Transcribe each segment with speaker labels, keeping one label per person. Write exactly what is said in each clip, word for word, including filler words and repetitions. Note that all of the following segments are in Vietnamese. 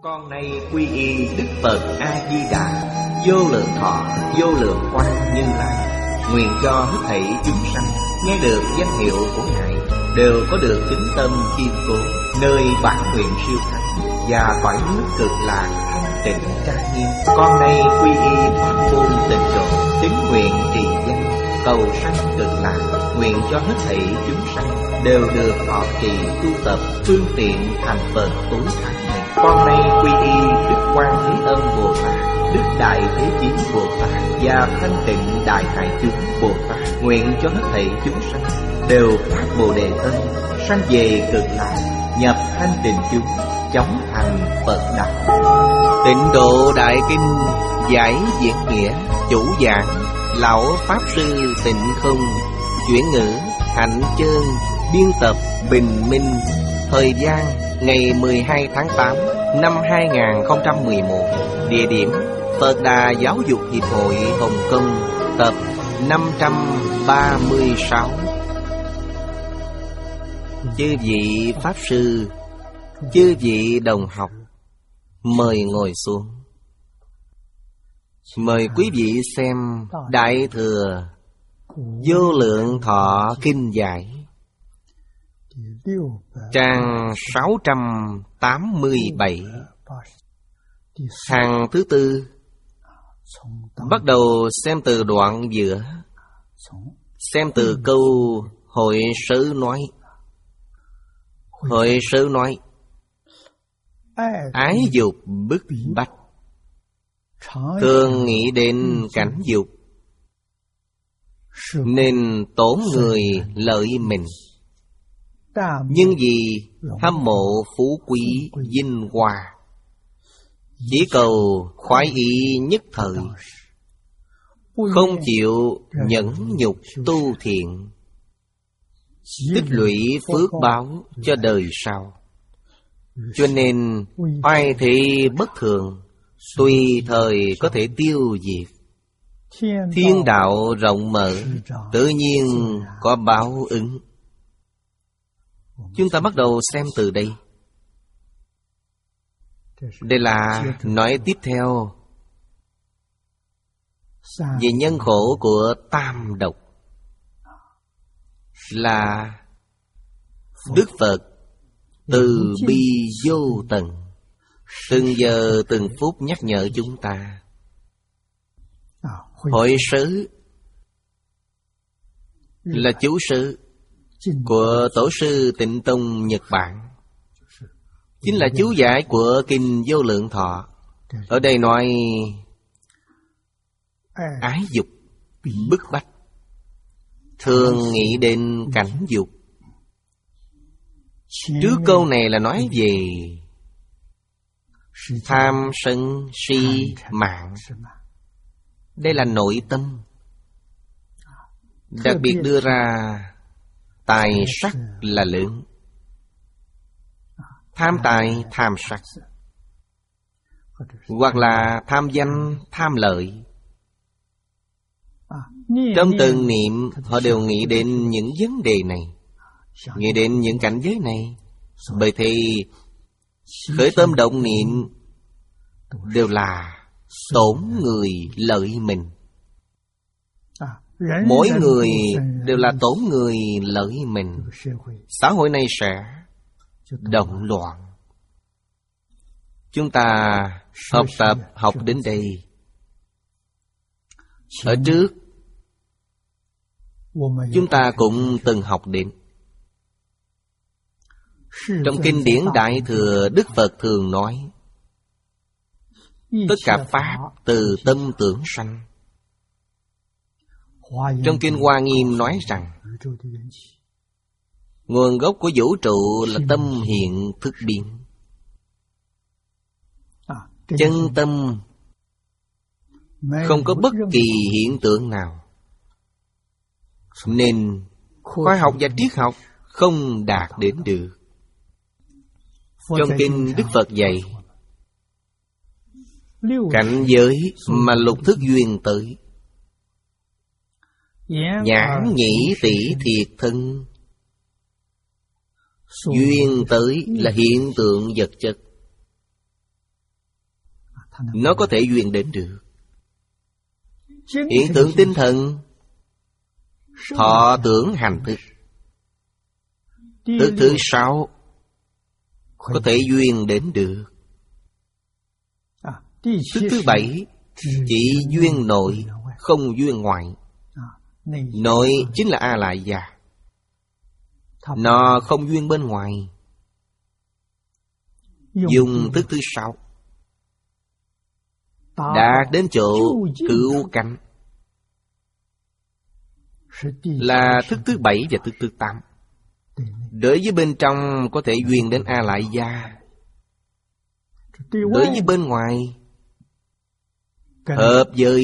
Speaker 1: Con nay quy y Đức Phật A Di Đà, vô lượng thọ vô lượng quang Như Lai. Nguyện cho hết thảy chúng sanh nghe được danh hiệu của Ngài đều có được tín tâm kiên cố, nơi bản nguyện siêu thắng và cõi nước cực lạc thanh tịnh trang nghiêm. Con nay quy y pháp môn tịnh độ, tín nguyện trì danh cầu sanh cực lạc. Nguyện cho hết thảy chúng sanh đều được thọ trì tu tập phương tiện thành Phật tối thắng này. Con nay quy y Đức Quan Thế Âm Bồ Tát, Đức Đại Thế Chí Bồ Tát và Thanh Tịnh Đại Hải Chúng Bồ Tát. Nguyện cho hết thảy chúng sanh đều phát Bồ Đề tâm, sanh về cực lạc, nhập thanh tịnh chúng, chóng thành Phật đạo. Tịnh Độ Đại Kinh giải diễn nghĩa, chủ giảng lão pháp sư Tịnh Không, chuyển ngữ Hạnh Chơn, biên tập Bình Minh. Thời gian ngày mười hai tháng tám năm hai nghìn không trăm mười một. Địa điểm Phật Đà Giáo dục Hiệp hội Hồng Kông, tập năm trăm ba mươi sáu. Chư vị pháp sư, chư vị đồng học, mời ngồi xuống. Mời quý vị xem Đại Thừa Vô Lượng Thọ Kinh Giải, trang sáu trăm tám mươi bảy, hàng thứ tư. Bắt đầu xem từ đoạn giữa, xem từ câu Hội Sớ nói. Hội Sớ nói: ái dục bức bách, thường nghĩ đến cảnh dục, nên tổn người lợi mình. Nhưng vì hâm mộ phú quý vinh hoa, chỉ cầu khoái ý nhất thời, không chịu nhẫn nhục tu thiện, tích lũy phước báo cho đời sau. Cho nên oai thị bất thường, tùy thời có thể tiêu diệt. Thiên đạo rộng mở, tự nhiên có báo ứng. Chúng ta bắt đầu xem từ đây. Đây là nói tiếp theo về nhân khổ của tam độc. Là Đức Phật từ bi vô tận, từng giờ từng phút nhắc nhở chúng ta. Hội Sớ là chú sư của Tổ sư Tịnh Tông Nhật Bản, chính là chú giải của Kinh Vô Lượng Thọ. Ở đây nói ái dục bức bách, thường nghĩ đến cảnh dục. Trước câu này là nói về tham sân si mạng. Đây là nội tâm. Đặc biệt đưa ra tài sắc là lớn. Tham tài, tham sắc, hoặc là tham danh, tham lợi. Trong từng niệm họ đều nghĩ đến những vấn đề này, nghĩ đến những cảnh giới này. Bởi thì khởi tâm động niệm đều là tổn người lợi mình. Mỗi người đều là tổn người lợi mình. Xã hội này sẽ động loạn. Chúng ta học tập học đến đây. Ở trước chúng ta cũng từng học đến. Trong kinh điển Đại Thừa, Đức Phật thường nói tất cả pháp từ tâm tưởng sanh. Trong kinh Hoa Nghiêm nói rằng nguồn gốc của vũ trụ là tâm hiện thức biến. Chân tâm không có bất kỳ hiện tượng nào, nên khoa học và triết học không đạt đến được. Trong kinh Đức Phật dạy cảnh giới mà lục thức duyên tới, nhãn nhĩ tỷ thiệt thân, duyên tới là hiện tượng vật chất. nó có thể duyên đến được. Hiện tượng tinh thần, thọ tưởng hành thức. Thức thứ sáu có thể duyên đến được. Thức thứ bảy chỉ duyên nội, không duyên ngoại. Nội chính là A Lại Gia, nó không duyên bên ngoài. Dùng thức thứ sáu đạt đến chỗ cửu cánh, là thức thứ bảy và thức thứ tám. Đối với bên trong có thể duyên đến A Lại Gia, đối với bên ngoài hợp với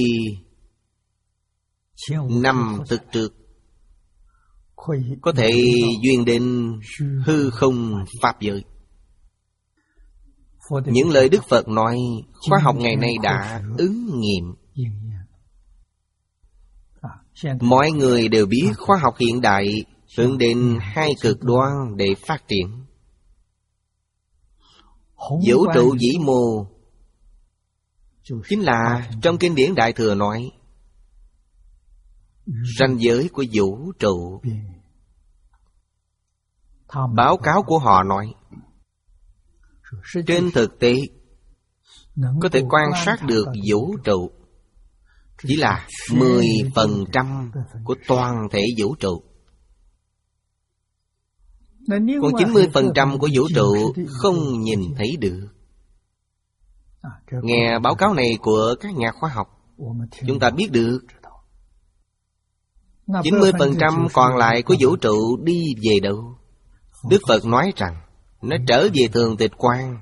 Speaker 1: năm thức trước, có thể duyên đến hư không pháp giới. Những lời Đức Phật nói, khoa học ngày nay đã ứng nghiệm. Mọi người đều biết khoa học hiện đại hướng đến hai cực đoan để phát triển. Vũ trụ vĩ mô chính là trong kinh điển Đại Thừa nói ranh giới của vũ trụ. Báo cáo của họ nói trên thực tế có thể quan sát được vũ trụ chỉ là mười phần trăm của toàn thể vũ trụ. Còn chín mươi phần trăm của vũ trụ không nhìn thấy được. Nghe báo cáo này của các nhà khoa học, chúng ta biết được chín mươi phần trăm còn lại của vũ trụ đi về đâu? Đức Phật nói rằng nó trở về thường tịch quan.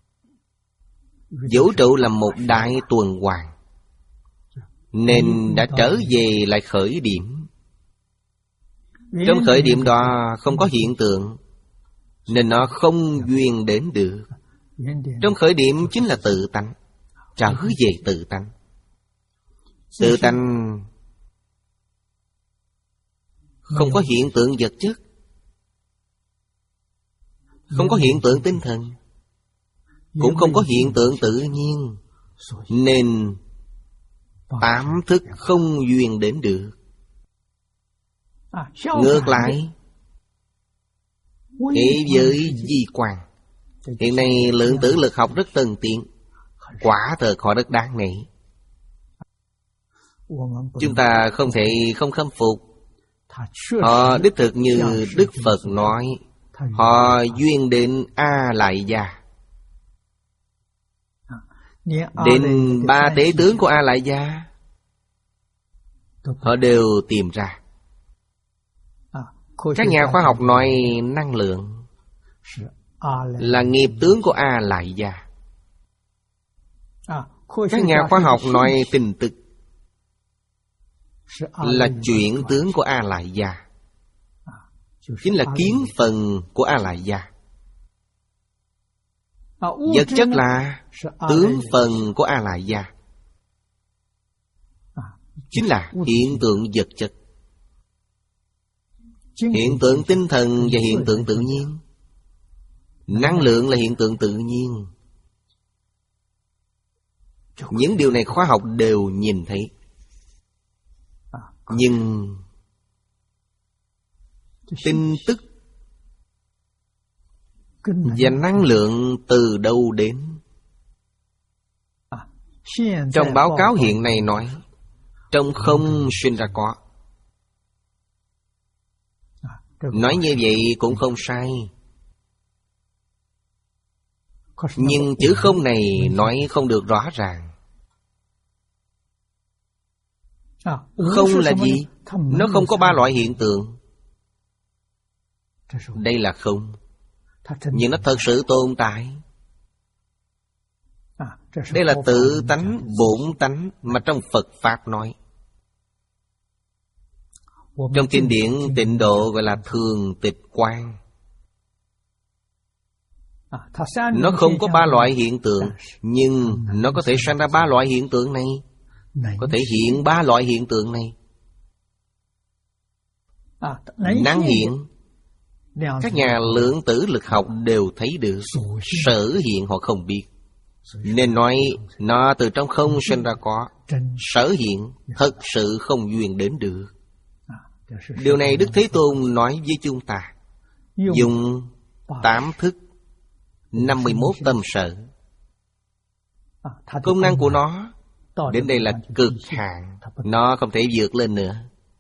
Speaker 1: Vũ trụ là một đại tuần hoàn, nên đã trở về lại khởi điểm. Trong khởi điểm đó không có hiện tượng, nên nó không duyên đến được. Trong khởi điểm chính là tự tánh, trở về tự tánh. Tự tánh không có hiện tượng vật chất, không có hiện tượng tinh thần, cũng không có hiện tượng tự nhiên, nên tám thức không duyên đến được. Ngược lại, thế giới di quan, hiện nay lượng tử lực học rất tân tiến, quả thật họ rất đáng nể. Chúng ta không thể không khâm phục. Họ đích thực như Đức Phật nói, họ duyên đến A Lại Gia. Đến ba tế tướng của A Lại Gia họ đều tìm ra. Các nhà khoa học nói năng lượng là nghiệp tướng của A Lại Gia. Các nhà khoa học nói tình tức là chuyển tướng của A Lại Gia, chính là kiến phần của A Lại Gia. Vật chất là tướng phần của A Lại Gia, chính là hiện tượng vật chất. Hiện tượng tinh thần và hiện tượng tự nhiên. Năng lượng là hiện tượng tự nhiên. Những điều này khoa học đều nhìn thấy. Nhưng tin tức và năng lượng từ đâu đến? Trong báo cáo hiện nay nói trong không sinh ra có. Nói như vậy cũng không sai. Nhưng chữ không này nói không được rõ ràng. Không là gì? Nó không có ba loại hiện tượng. Đây là không, nhưng nó thật sự tồn tại. Đây là tự tánh, bổn tánh mà trong Phật Pháp nói. Trong kinh điển Tịnh Độ gọi là thường tịch quan. Nó không có ba loại hiện tượng, nhưng nó có thể sanh ra ba loại hiện tượng này, có thể hiện ba loại hiện tượng này. Năng hiện, các nhà lượng tử lực học đều thấy được, sở hiện họ không biết. Nên nói nó từ trong không sinh ra có, sở hiện thật sự không duyên đến được. Điều này Đức Thế Tôn nói với chúng ta. Dùng tám thức, năm mươi mốt tâm sở. Công năng của nó đến đây là cực hạn, nó không thể vượt lên nữa.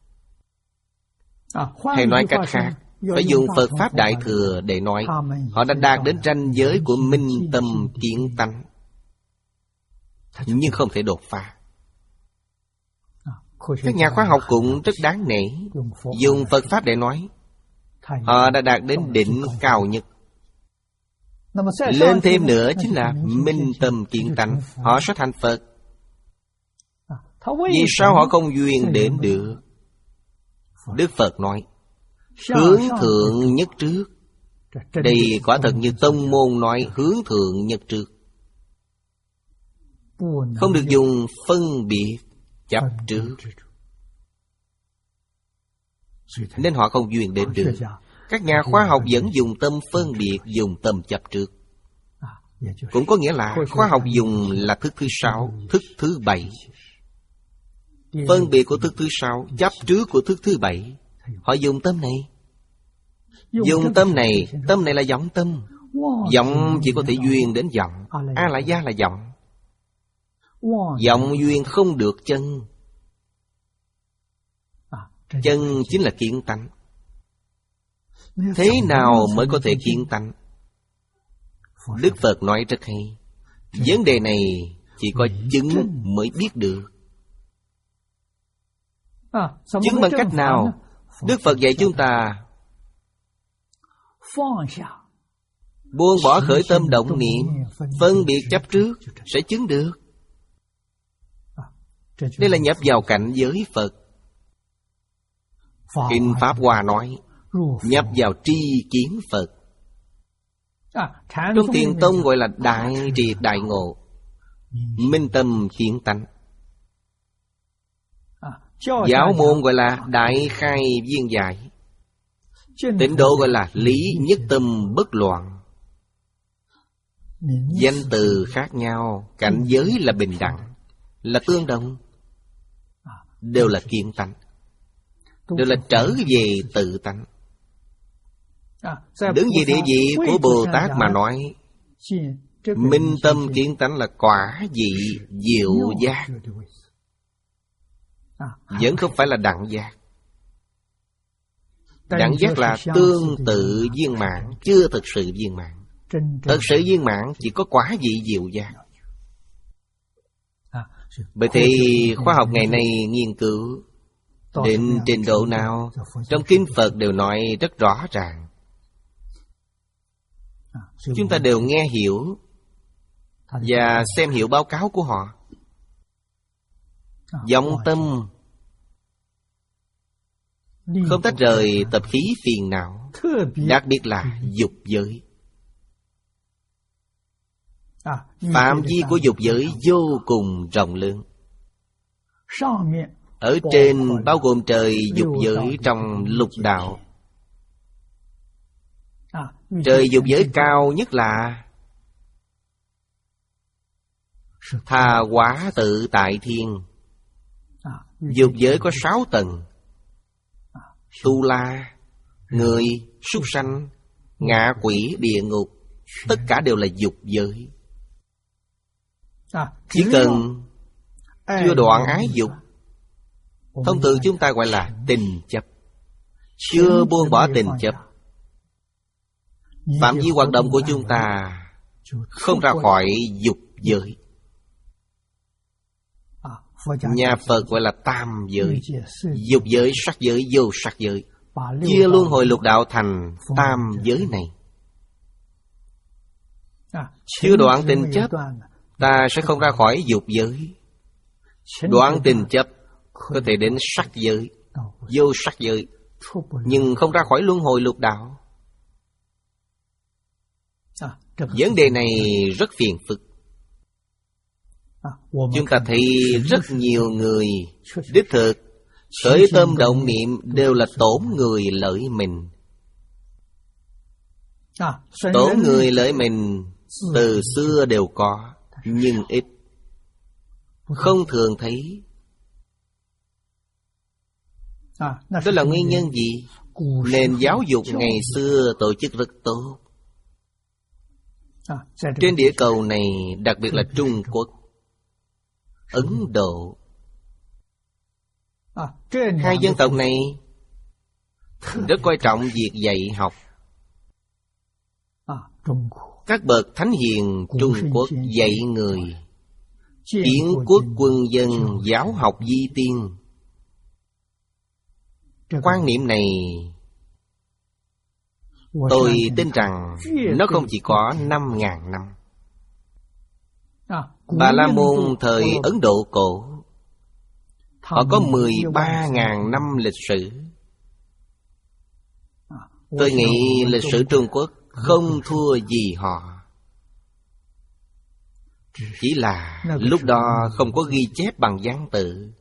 Speaker 1: Hay nói cách khác, phải dùng Phật Pháp Đại Thừa để nói họ đã đạt đến ranh giới của minh tâm kiến tánh, nhưng không thể đột phá. Các nhà khoa học cũng rất đáng nể, dùng Phật Pháp để nói họ đã đạt đến đỉnh cao nhất. Lên thêm nữa chính là minh tâm kiến tánh, họ sẽ thành Phật. Vì sao họ không duyên đến được? Đức Phật nói hướng thượng nhất trước. Đây quả thật như tông môn nói hướng thượng nhất trước, không được dùng phân biệt chấp trước, nên họ không duyên đến được. Các nhà khoa học vẫn dùng tâm phân biệt, dùng tâm chấp trước. Cũng có nghĩa là khoa học dùng là thức thứ sáu, thức thứ bảy. Phân biệt của thức thứ sáu, chấp trước của thức thứ bảy. Họ dùng tâm này. Dùng tâm này, tâm này là vọng tâm. Vọng chỉ có thể duyên đến vọng. A la gia là vọng. Vọng duyên không được chân. Chân chính là kiến tánh. Thế nào mới có thể kiến tánh? Đức Phật nói rất hay. Vấn đề này chỉ có chứng mới biết được. Chứng bằng cách nào? Đức Phật dạy chúng ta buông bỏ khởi tâm động niệm, phân biệt chấp trước, sẽ chứng được. Đây là nhập vào cảnh giới Phật. Kinh Pháp Hoa nói nhập vào tri kiến Phật. Trong Thiền Tông gọi là đại triệt đại ngộ, minh tâm kiến tánh. Giáo môn gọi là đại khai viên giải. Tịnh độ gọi là lý nhất tâm bất loạn. Danh từ khác nhau, cảnh giới là bình đẳng, là tương đồng, đều là kiến tánh, đều là trở về tự tánh. Đứng về địa vị của Bồ Tát mà nói, minh tâm kiến tánh là quả vị diệu giác, vẫn không phải là đẳng giác. Đẳng giác là tương tự viên mãn, chưa thực sự viên mãn. Thực sự viên mãn chỉ có quả vị diệu giác. Bởi thì khoa học ngày nay nghiên cứu đến trình độ nào, trong kinh Phật đều nói rất rõ ràng. Chúng ta đều nghe hiểu và xem hiểu báo cáo của họ. Vọng tâm không tách rời tập khí phiền não, đặc biệt là dục giới. Phạm vi của dục giới vô cùng rộng lớn. Ở trên bao gồm trời dục giới trong lục đạo. Trời dục giới cao nhất là Tha Hóa Tự Tại Thiên. Dục giới có sáu tầng: Tu La, người, súc sanh, ngạ quỷ, địa ngục. Tất cả đều là dục giới. Chỉ cần chưa đoạn ái dục, thông thường chúng ta gọi là tình chấp. Chưa buông bỏ tình chấp, phạm vi hoạt động của chúng ta không ra khỏi dục giới. Nhà Phật gọi là tam giới: dục giới, sắc giới, vô sắc giới. Chia luân hồi lục đạo thành tam giới này. Chưa đoạn tình chấp, ta sẽ không ra khỏi dục giới. Đoạn tình chấp có thể đến sắc giới, vô sắc giới, nhưng không ra khỏi luân hồi lục đạo. Vấn đề này rất phiền phức. Chúng ta thấy rất nhiều người đích thực khởi tâm động niệm đều là tổn người lợi mình. Tổn người lợi mình từ xưa đều có. nhưng ít, không thường thấy. Đó là nguyên nhân gì? Nền giáo dục ngày xưa tổ chức rất tốt. Trên địa cầu này, đặc biệt là Trung Quốc, Ấn Độ, hai dân tộc này rất coi trọng việc dạy học. Các bậc thánh hiền Trung Quốc dạy người Yến quốc quân dân giáo học di tiên. Quan niệm này tôi tin rằng nó không chỉ có năm ngàn năm. Bà La Môn thời Ấn Độ cổ, họ có mười ba ngàn năm lịch sử. Tôi nghĩ lịch sử Trung Quốc không thua gì họ. Chỉ là lúc đó không có ghi chép bằng văn tự.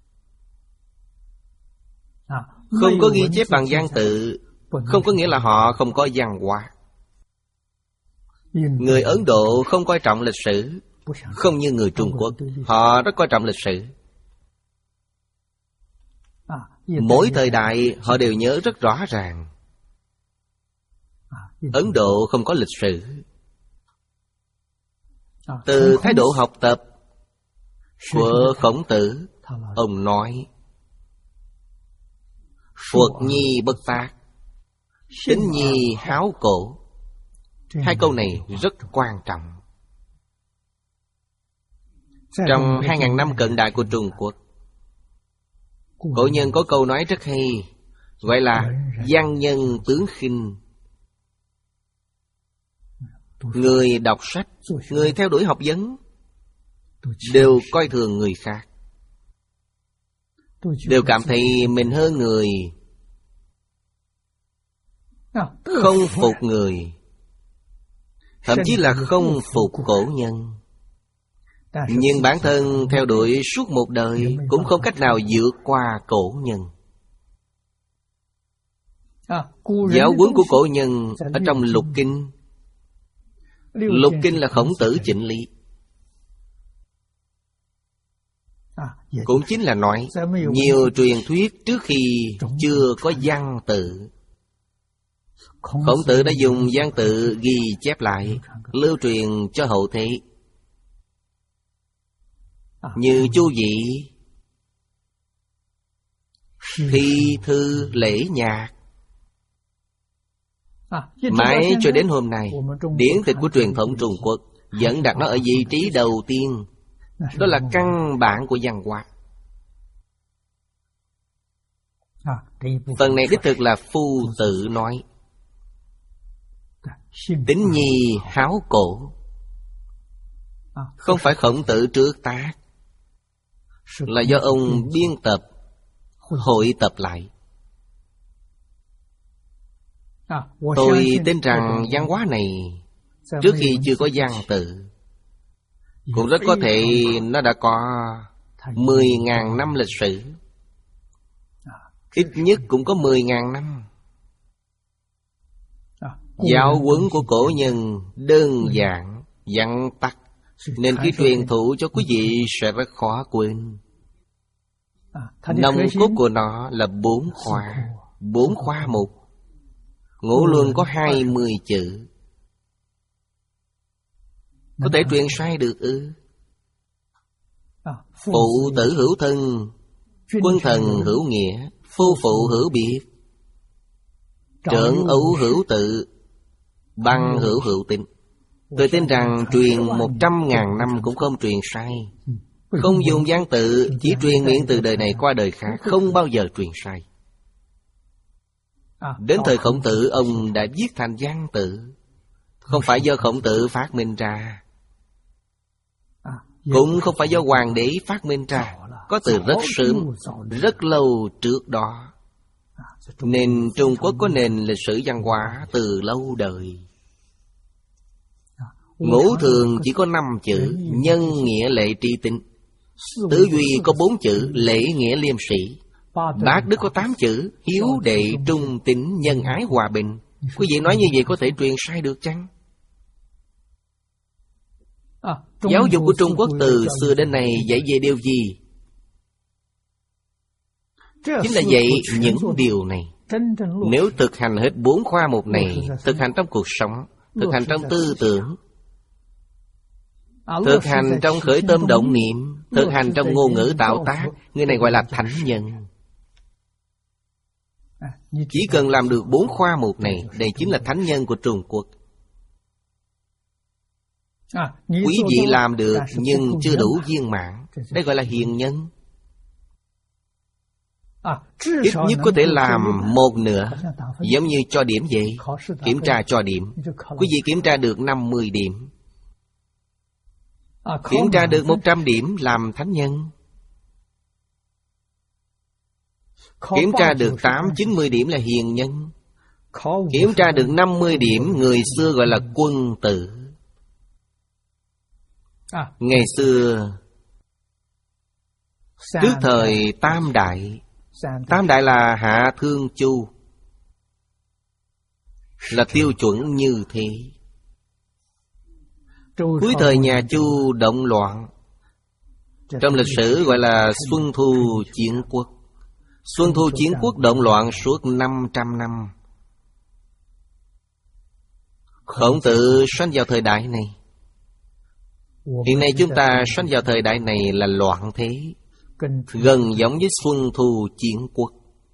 Speaker 1: Không có ghi chép bằng văn tự không có nghĩa là họ không có văn hóa. Người Ấn Độ không coi trọng lịch sử, không như người Trung Quốc. Họ rất coi trọng lịch sử. Mỗi thời đại họ đều nhớ rất rõ ràng. Ấn Độ không có lịch sử. Từ thái độ học tập của Khổng Tử, ông nói Phật nhi bất tác, tín nhi háo cổ. Hai câu này rất quan trọng. Trong hai ngàn năm cận đại của Trung Quốc, cổ nhân có câu nói rất hay, gọi là văn nhân tướng khinh. Người đọc sách, người theo đuổi học vấn đều coi thường người khác, đều cảm thấy mình hơn người, không phục người, thậm chí là không phục cổ nhân. Nhưng bản thân theo đuổi suốt một đời cũng không cách nào vượt qua cổ nhân. Giáo huấn của cổ nhân ở trong Lục Kinh. Lục Kinh là Khổng Tử chỉnh lý, cũng chính là nói nhiều truyền thuyết trước khi chưa có văn tự, Khổng Tử đã dùng văn tự ghi chép lại, lưu truyền cho hậu thế. Như Chu Dị, thi thư lễ nhạc, mãi cho đến hôm nay, điển tịch của truyền thống Trung Quốc vẫn đặt nó ở vị trí đầu tiên. Đó là căn bản của văn hóa. Phần này đích thực là Phu Tử nói. Tín nhi háo cổ, không phải Khổng Tử trước tác, là do ông biên tập, hội tập lại. Tôi tin rằng văn hóa này trước khi chưa có văn tự, cũng rất có thể nó đã có mười ngàn năm lịch sử. Ít nhất cũng có mười ngàn năm. Giáo huấn của cổ nhân đơn giản, vắn tắt, nên khi truyền thụ cho quý vị sẽ rất khó quên. Nòng cốt của nó là bốn khoa, bốn khoa mục. Ngũ luân có hai mươi chữ. Có thể truyền sai được ư? Phụ tử hữu thân, quân thần hữu nghĩa, phu phụ hữu biệt, trưởng ấu hữu tự, băng hữu hữu tín. Tôi tin rằng truyền một trăm ngàn năm cũng không truyền sai. Không dùng văn tự, chỉ truyền miệng từ đời này qua đời khác, không bao giờ truyền sai. Đến thời Khổng Tử, ông đã viết thành văn tự. Không phải do Khổng Tử phát minh ra, cũng không phải do hoàng đế phát minh ra, có từ rất sớm, rất lâu trước đó. Nên Trung Quốc có nền lịch sử văn hóa từ lâu đời. Ngũ thường chỉ có năm chữ, nhân nghĩa lệ tri tín. Tứ duy có bốn chữ, lễ nghĩa liêm sĩ. Bát đức có tám chữ, hiếu đệ trung tín nhân ái hòa bình. Quý vị nói như vậy có thể truyền sai được chăng? Giáo dục của Trung Quốc từ xưa đến nay dạy về điều gì? Chính là dạy những điều này. Nếu thực hành hết bốn khoa mục này, thực hành trong cuộc sống, thực hành trong tư tưởng, thực hành trong khởi tâm động niệm, thực hành trong ngôn ngữ tạo tác, người này gọi là thánh nhân. Chỉ cần làm được bốn khoa mục này, đây chính là thánh nhân của Trung Quốc. Quý vị làm được nhưng chưa đủ viên mãn, đây gọi là hiền nhân. Ít nhất có thể làm một nửa, giống như cho điểm vậy. Kiểm tra cho điểm, quý vị kiểm tra được năm mươi điểm, kiểm tra được một trăm điểm làm thánh nhân, kiểm tra được tám chín mươi điểm là hiền nhân, kiểm tra được năm mươi điểm người xưa gọi là quân tử. Ngày xưa trước thời Tam Đại, Tam Đại là Hạ Thương Chu, là tiêu chuẩn như thế. Cuối thời nhà Chu động loạn, trong lịch sử gọi là Xuân Thu Chiến Quốc. Xuân Thu Chiến Quốc động loạn suốt năm trăm năm. Khổng Tử sanh vào thời đại này. Hiện nay chúng ta sanh vào thời đại này là loạn thế, gần giống với Xuân Thu Chiến Quốc.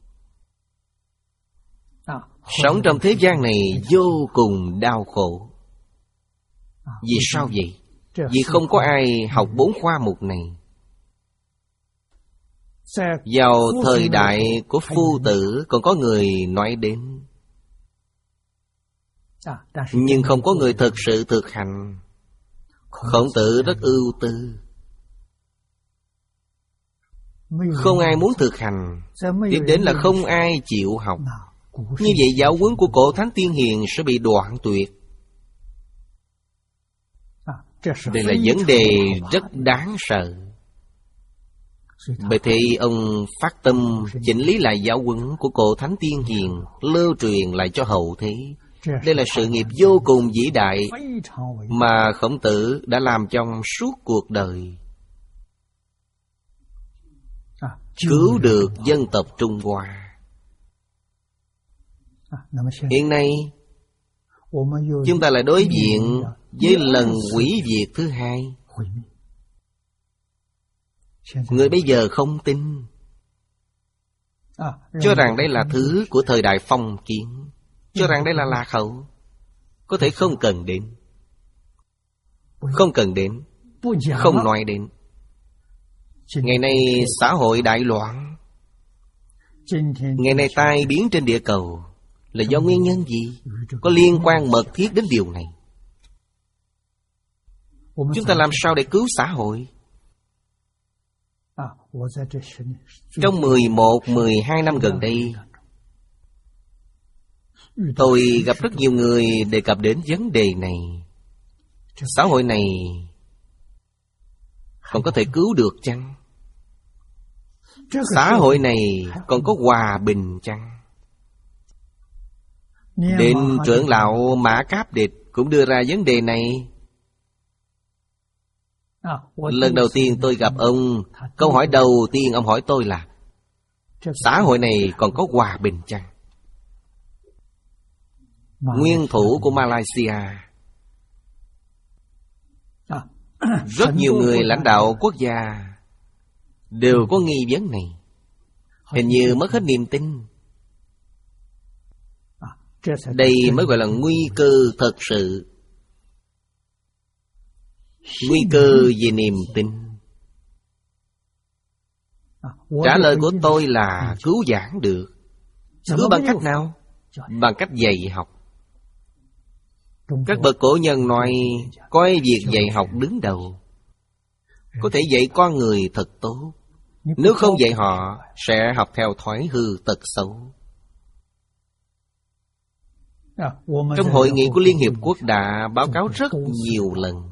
Speaker 1: Sống trong thế gian này vô cùng đau khổ. Vì sao vậy? Vì không có ai học bốn khoa mục này. Vào thời đại của Phu Tử còn có người nói đến, nhưng không có người thực sự thực hành. Khổng Tử rất ưu tư, không ai muốn thực hành, tiếp đến là không ai chịu học. Như vậy giáo huấn của cổ thánh tiên hiền sẽ bị đoạn tuyệt. Đây là vấn đề rất đáng sợ. Bởi thế ông phát tâm chỉnh lý lại giáo huấn của cổ thánh tiên hiền, lưu truyền lại cho hậu thế. Đây là sự nghiệp vô cùng vĩ đại mà Khổng Tử đã làm trong suốt cuộc đời, cứu được dân tộc Trung Hoa. Hiện nay chúng ta lại đối diện với lần hủy diệt thứ hai. Người bây giờ không tin, cho rằng đây là thứ của thời đại phong kiến, cho rằng đây là lạc hậu, có thể không cần đến, không cần đến, không nói đến. Ngày nay xã hội đại loạn, ngày nay tai biến trên địa cầu là do nguyên nhân gì? Có liên quan mật thiết đến điều này. Chúng ta làm sao để cứu xã hội? Trong mười một, mười hai năm gần đây, tôi gặp rất nhiều người đề cập đến vấn đề này. Xã hội này còn có thể cứu được chăng? Xã hội này còn có hòa bình chăng? Đến trưởng lão Mã Cáp Địch cũng đưa ra vấn đề này. Lần đầu tiên tôi gặp ông, câu hỏi đầu tiên ông hỏi tôi là: xã hội này còn có hòa bình chăng? Nguyên thủ của Malaysia, rất nhiều người lãnh đạo quốc gia đều có nghi vấn này, hình như mất hết niềm tin. Đây mới gọi là nguy cơ thật sự, nguy cơ về niềm tin. Trả lời của tôi là cứu vãn được. Cứu bằng cách nào? Bằng cách dạy học. Các bậc cổ nhân nói coi việc dạy học đứng đầu, có thể dạy con người thật tốt. Nếu không dạy họ sẽ học theo thói hư tật xấu. Trong hội nghị của Liên Hiệp Quốc đã báo cáo rất nhiều lần.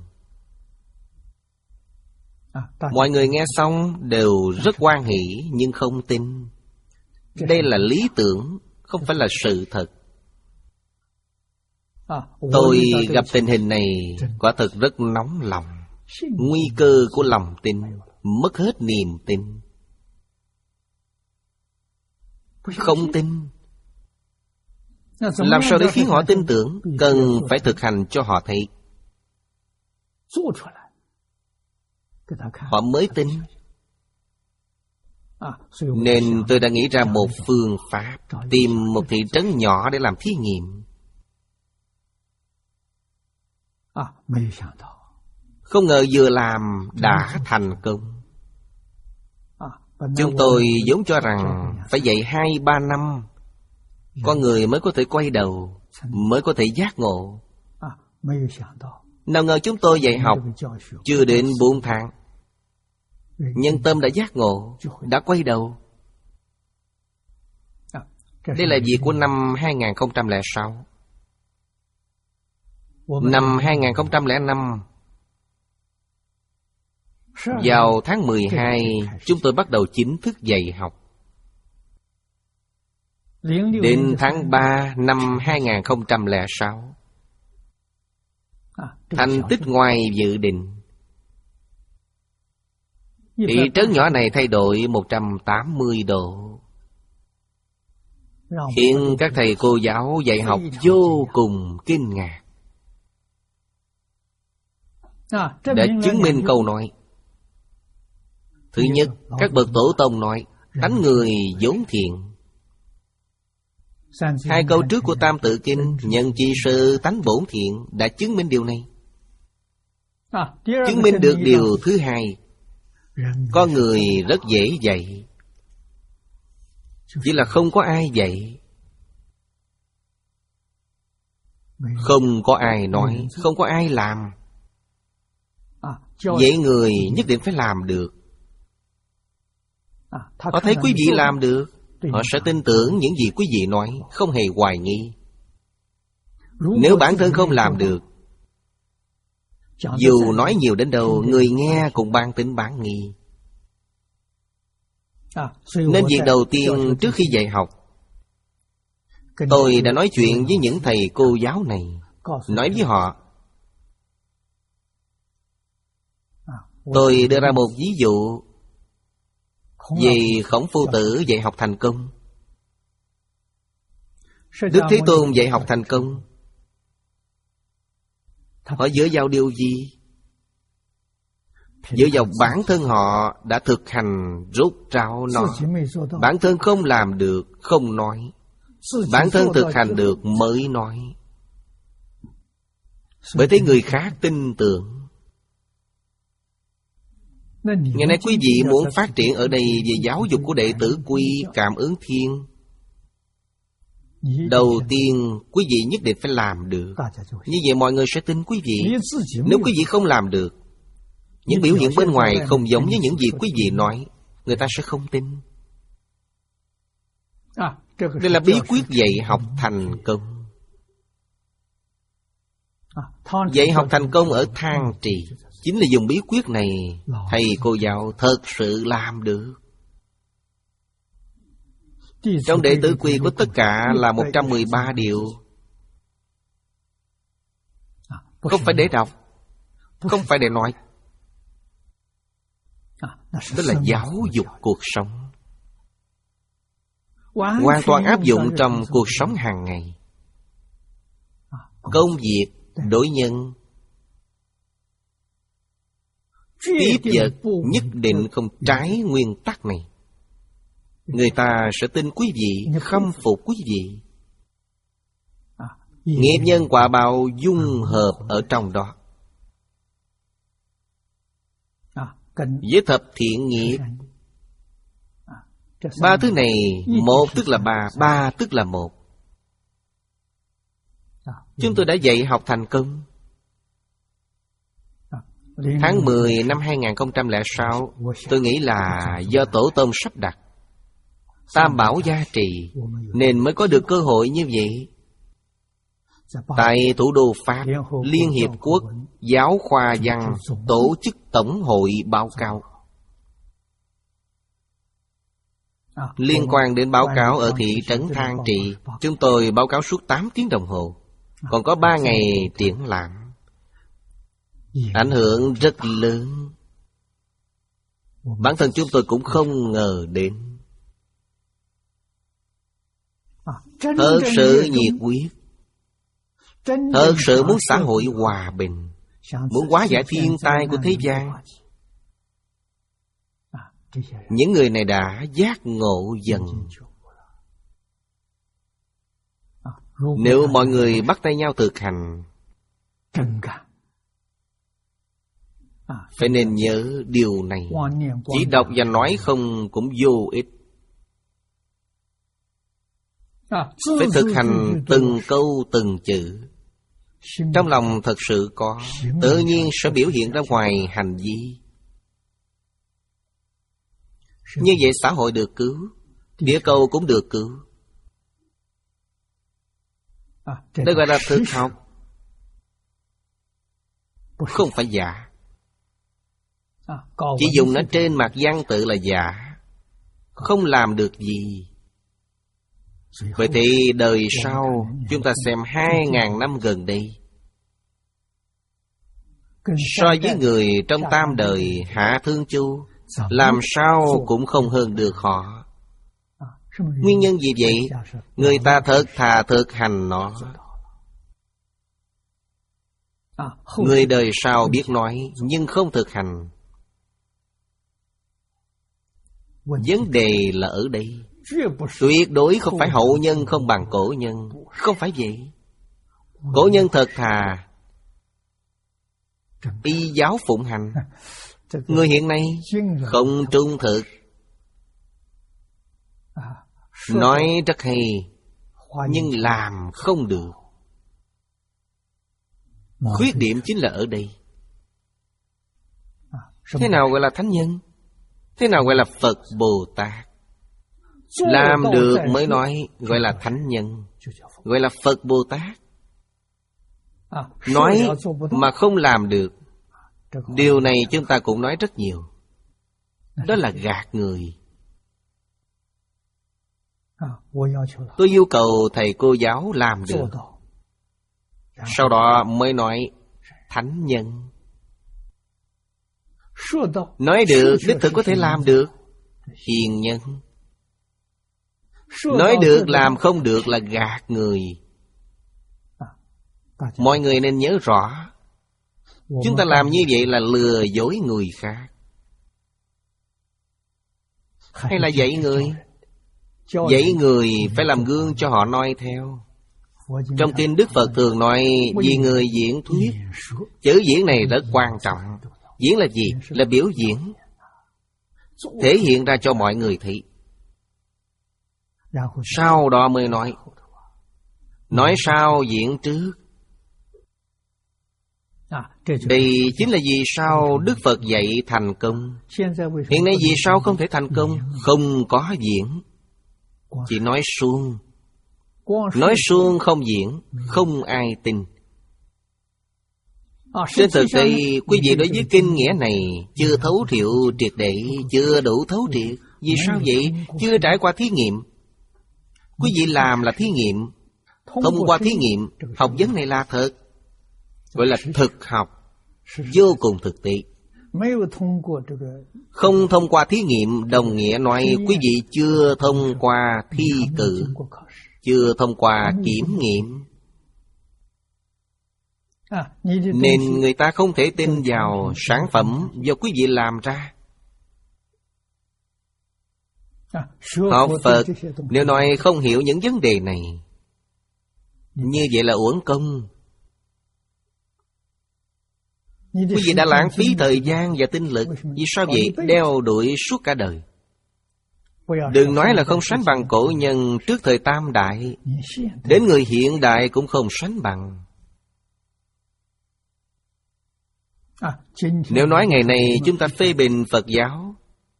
Speaker 1: Mọi người nghe xong đều rất hoan hỉ nhưng không tin. Đây là lý tưởng, không phải là sự thật. Tôi gặp tình hình này quả thực rất nóng lòng. Nguy cơ của lòng tin, mất hết niềm tin. Không tin. Làm sao để khiến họ tin tưởng? Cần phải thực hành cho họ thấy, họ mới tin. Nên tôi đã nghĩ ra một phương pháp, tìm một thị trấn nhỏ để làm thí nghiệm. Không ngờ vừa làm đã thành công. Chúng tôi vốn cho rằng phải dạy hai ba năm con người mới có thể quay đầu, mới có thể giác ngộ. Nào ngờ chúng tôi dạy học chưa đến bốn tháng, nhân tâm đã giác ngộ, đã quay đầu. Đây là việc của năm hai không không sáu. Năm hai không không năm, vào tháng mười hai, chúng tôi bắt đầu chính thức dạy học. Đến tháng ba năm hai không không sáu, thành tích ngoài dự định. Thị trấn nhỏ này thay đổi một trăm tám mươi độ, khiến các thầy cô giáo dạy học vô cùng kinh ngạc. Đã chứng minh câu nói. Thứ nhất, các bậc tổ tông nói tánh người vốn thiện. Hai câu trước của Tam Tự Kinh, nhân chi sư tánh bổn thiện, đã chứng minh điều này. Chứng minh được điều thứ hai, con người rất dễ dạy, chỉ là không có ai dạy. Không có ai nói, không có ai làm. Dạy người nhất định phải làm được. Họ thấy quý vị làm được, họ sẽ tin tưởng những gì quý vị nói, không hề hoài nghi. Nếu bản thân không làm được, dù nói nhiều đến đâu, người nghe cũng ban tính bán nghi. Nên việc đầu tiên trước khi dạy học, tôi đã nói chuyện với những thầy cô giáo này, nói với họ. Tôi đưa ra một ví dụ về Khổng Phu Tử dạy học thành công. Đức Thế Tôn dạy học thành công, họ dựa vào điều gì? Dựa vào bản thân họ đã thực hành rốt ráo nó. Bản thân không làm được, không nói. Bản thân thực hành được mới nói. Bởi thế người khác tin tưởng. Ngày nay quý vị muốn phát triển ở đây về giáo dục của đệ tử quy Cảm Ứng Thiên, đầu tiên quý vị nhất định phải làm được. Như vậy mọi người sẽ tin quý vị. Nếu quý vị không làm được, những biểu hiện bên ngoài không giống với những gì quý vị nói, người ta sẽ không tin. Đây là bí quyết dạy học thành công. Dạy học thành công ở Thang Trì chính là dùng bí quyết này. Thầy cô giáo thật sự làm được. Trong đệ tử quy có tất cả là một trăm mười ba điều. Không phải để đọc, không phải để nói. Đó là giáo dục cuộc sống, hoàn toàn áp dụng trong cuộc sống hàng ngày. Công việc, đối nhân, tiếp vật nhất định không trái nguyên tắc này. Người ta sẽ tin quý vị, khâm phục quý vị. Nghiệp nhân quả báo dung hợp ở trong đó. Với thập thiện nghiệp, ba thứ này, một tức là ba, ba tức là một. Chúng tôi đã dạy học thành công. Tháng mười năm hai không không sáu, tôi nghĩ là do Tổ Tông sắp đặt, Tam Bảo gia trì, nên mới có được cơ hội như vậy. Tại thủ đô Pháp, Liên Hiệp Quốc Giáo khoa Văn tổ chức tổng hội báo cáo. Liên quan đến báo cáo ở thị trấn Thang Trì, chúng tôi báo cáo suốt tám tiếng đồng hồ. Còn có ba ngày triển lãm. ảnh hưởng rất lớn. Bản thân chúng tôi cũng không ngờ đến. Thật sự nhiệt huyết, thật sự muốn xã hội hòa bình, muốn hóa giải thiên tai của thế gian. Những người này đã giác ngộ dần. Nếu mọi người bắt tay nhau thực hành, phải nên nhớ điều này. Chỉ đọc và nói không cũng vô ích. Phải thực hành từng câu từng chữ. Trong lòng thật sự có, tự nhiên sẽ biểu hiện ra ngoài hành vi. Như vậy xã hội được cứu, địa cầu cũng được cứu. Đây gọi là thực học, không phải giả. Chỉ dùng nó trên mặt văn tự là giả, không làm được gì. Vậy thì đời sau chúng ta xem hai ngàn năm gần đây, so với người trong tam đời Hạ Thương Chu, làm sao cũng không hơn được họ. Nguyên nhân gì vậy? Người ta thật thà thực hành nó. Người đời sau biết nói nhưng không thực hành. Vấn đề là ở đây. Tuyệt đối không phải hậu nhân không bằng cổ nhân. Không phải vậy. Cổ nhân thật thà, y giáo phụng hành. Người hiện nay không trung thực. Nói rất hay, nhưng làm không được. Khuyết điểm chính là ở đây. Thế nào gọi là thánh nhân? Thế nào gọi là Phật Bồ Tát? Làm được mới nói gọi là thánh nhân, gọi là Phật Bồ Tát. Nói mà không làm được, điều này chúng ta cũng nói rất nhiều. Đó là gạt người. Tôi yêu cầu thầy cô giáo làm được, sau đó mới nói thánh nhân. Nói được, đích thực có thể làm được, hiền nhân. Nói được làm không được là gạt người. Mọi người nên nhớ rõ, chúng ta làm như vậy là lừa dối người khác, hay là dạy người. Dạy người phải làm gương cho họ noi theo. Trong kinh Đức Phật thường nói vì người diễn thuyết. Chữ diễn này rất quan trọng. Diễn là gì? Là biểu diễn, thể hiện ra cho mọi người thấy. Sau đó mới nói. Nói sau diễn trước. Đây chính là vì sao Đức Phật dạy thành công. Hiện nay vì sao không thể thành công? Không có diễn, chỉ nói suông. Nói suông không diễn, không ai tin. Trên thực tế, quý vị đối với kinh nghĩa này chưa thấu thiệu triệt để, chưa đủ thấu triệt. Vì sao vậy? Chưa trải qua thí nghiệm. Quý vị làm là thí nghiệm. Thông qua thí nghiệm, học vấn này là thật, gọi là thực học, vô cùng thực tế. Không thông qua thí nghiệm đồng nghĩa nói quý vị chưa thông qua thi cử, chưa thông qua kiểm nghiệm, nên người ta không thể tin vào sản phẩm do quý vị làm ra. Học Phật nếu nói không hiểu những vấn đề này, như vậy là uổng công. Quý vị đã lãng phí thời gian và tinh lực. Vì sao vậy? Đeo đuổi suốt cả đời. Đừng nói là không sánh bằng cổ nhân trước thời Tam Đại, đến người hiện đại cũng không sánh bằng. Nếu nói ngày này chúng ta phê bình Phật giáo,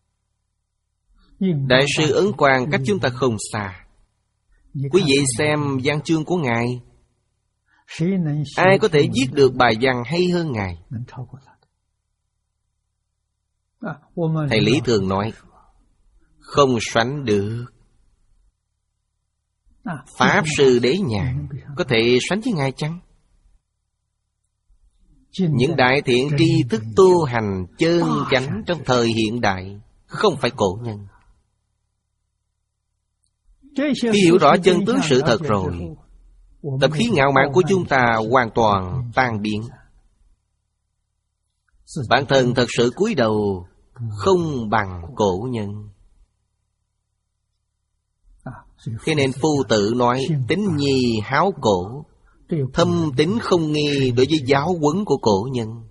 Speaker 1: Đại sư Ấn Quang cách chúng ta không xa. Quý vị xem văn chương của Ngài, ai có thể viết được bài văn hay hơn Ngài? Thầy Lý thường nói không sánh được. Pháp Sư Đế Nhàn có thể sánh với Ngài chăng? những đại thiện tri thức tu hành chân chánh trong thời hiện đại, không phải cổ nhân. Khi hiểu rõ chân tướng sự thật rồi, tập khí ngạo mạn của chúng ta hoàn toàn tan biến. Bản thân thật sự cúi đầu, không bằng cổ nhân. Thế nên Phu Tử nói tính nhi háo cổ, thâm tín không nghi đối với giáo huấn của cổ nhân,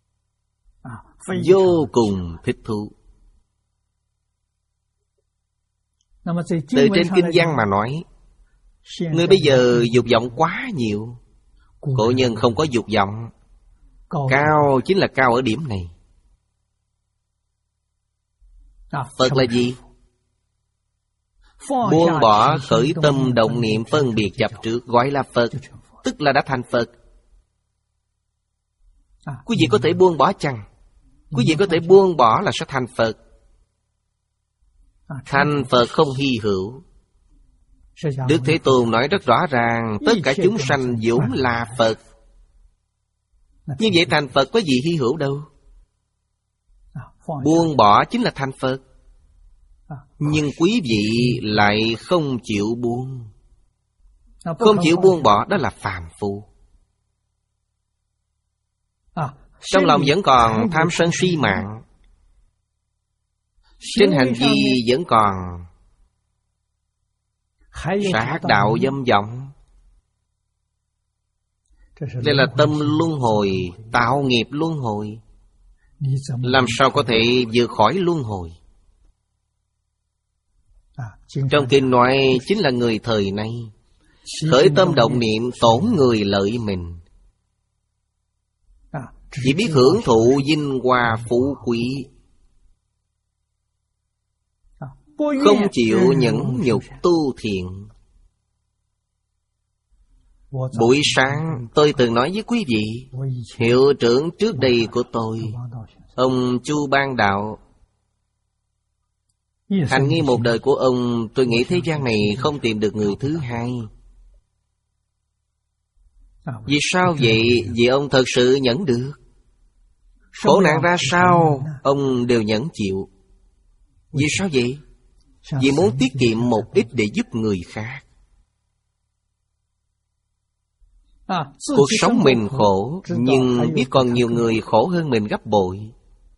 Speaker 1: vô cùng thích thú. Từ trên kinh văn mà nói, người bây giờ dục vọng quá nhiều. Cổ nhân không có dục vọng. Cao chính là cao ở điểm này. Phật là gì? Buông bỏ khởi tâm động niệm phân biệt chấp trước, gọi là Phật, tức là đã thành Phật. Quý vị có thể buông bỏ chăng? Quý vị có thể buông bỏ là sẽ thành Phật. Thành Phật không hy hữu. Đức Thế Tôn nói rất rõ ràng, tất cả chúng sanh vốn là Phật. Như vậy thành Phật có gì hy hữu đâu. Buông bỏ chính là thành Phật. Nhưng quý vị lại không chịu buông. Không chịu buông bỏ, đó là phàm phu. Trong lòng vẫn còn tham sân si mạng, trên hành vi vẫn còn sát đạo dâm vọng. Đây là tâm luân hồi, tạo nghiệp luân hồi. Làm sao có thể vượt khỏi luân hồi? Trong kinh nói chính là người thời nay khởi tâm động niệm tổn người lợi mình, chỉ biết hưởng thụ vinh hoa phú quý, không chịu nhẫn nhục tu thiện. Buổi sáng tôi từng nói với quý vị, hiệu trưởng trước đây của tôi, ông Chu Ban Đạo, hành nghi một đời của ông, tôi nghĩ thế gian này không tìm được người thứ hai. Vì sao vậy? Vì ông thật sự nhẫn được. Khổ nạn ra sao, ông đều nhẫn chịu. Vì sao vậy? Vì muốn tiết kiệm một ít để giúp người khác. Cuộc sống mình khổ, nhưng biết còn nhiều người khổ hơn mình gấp bội.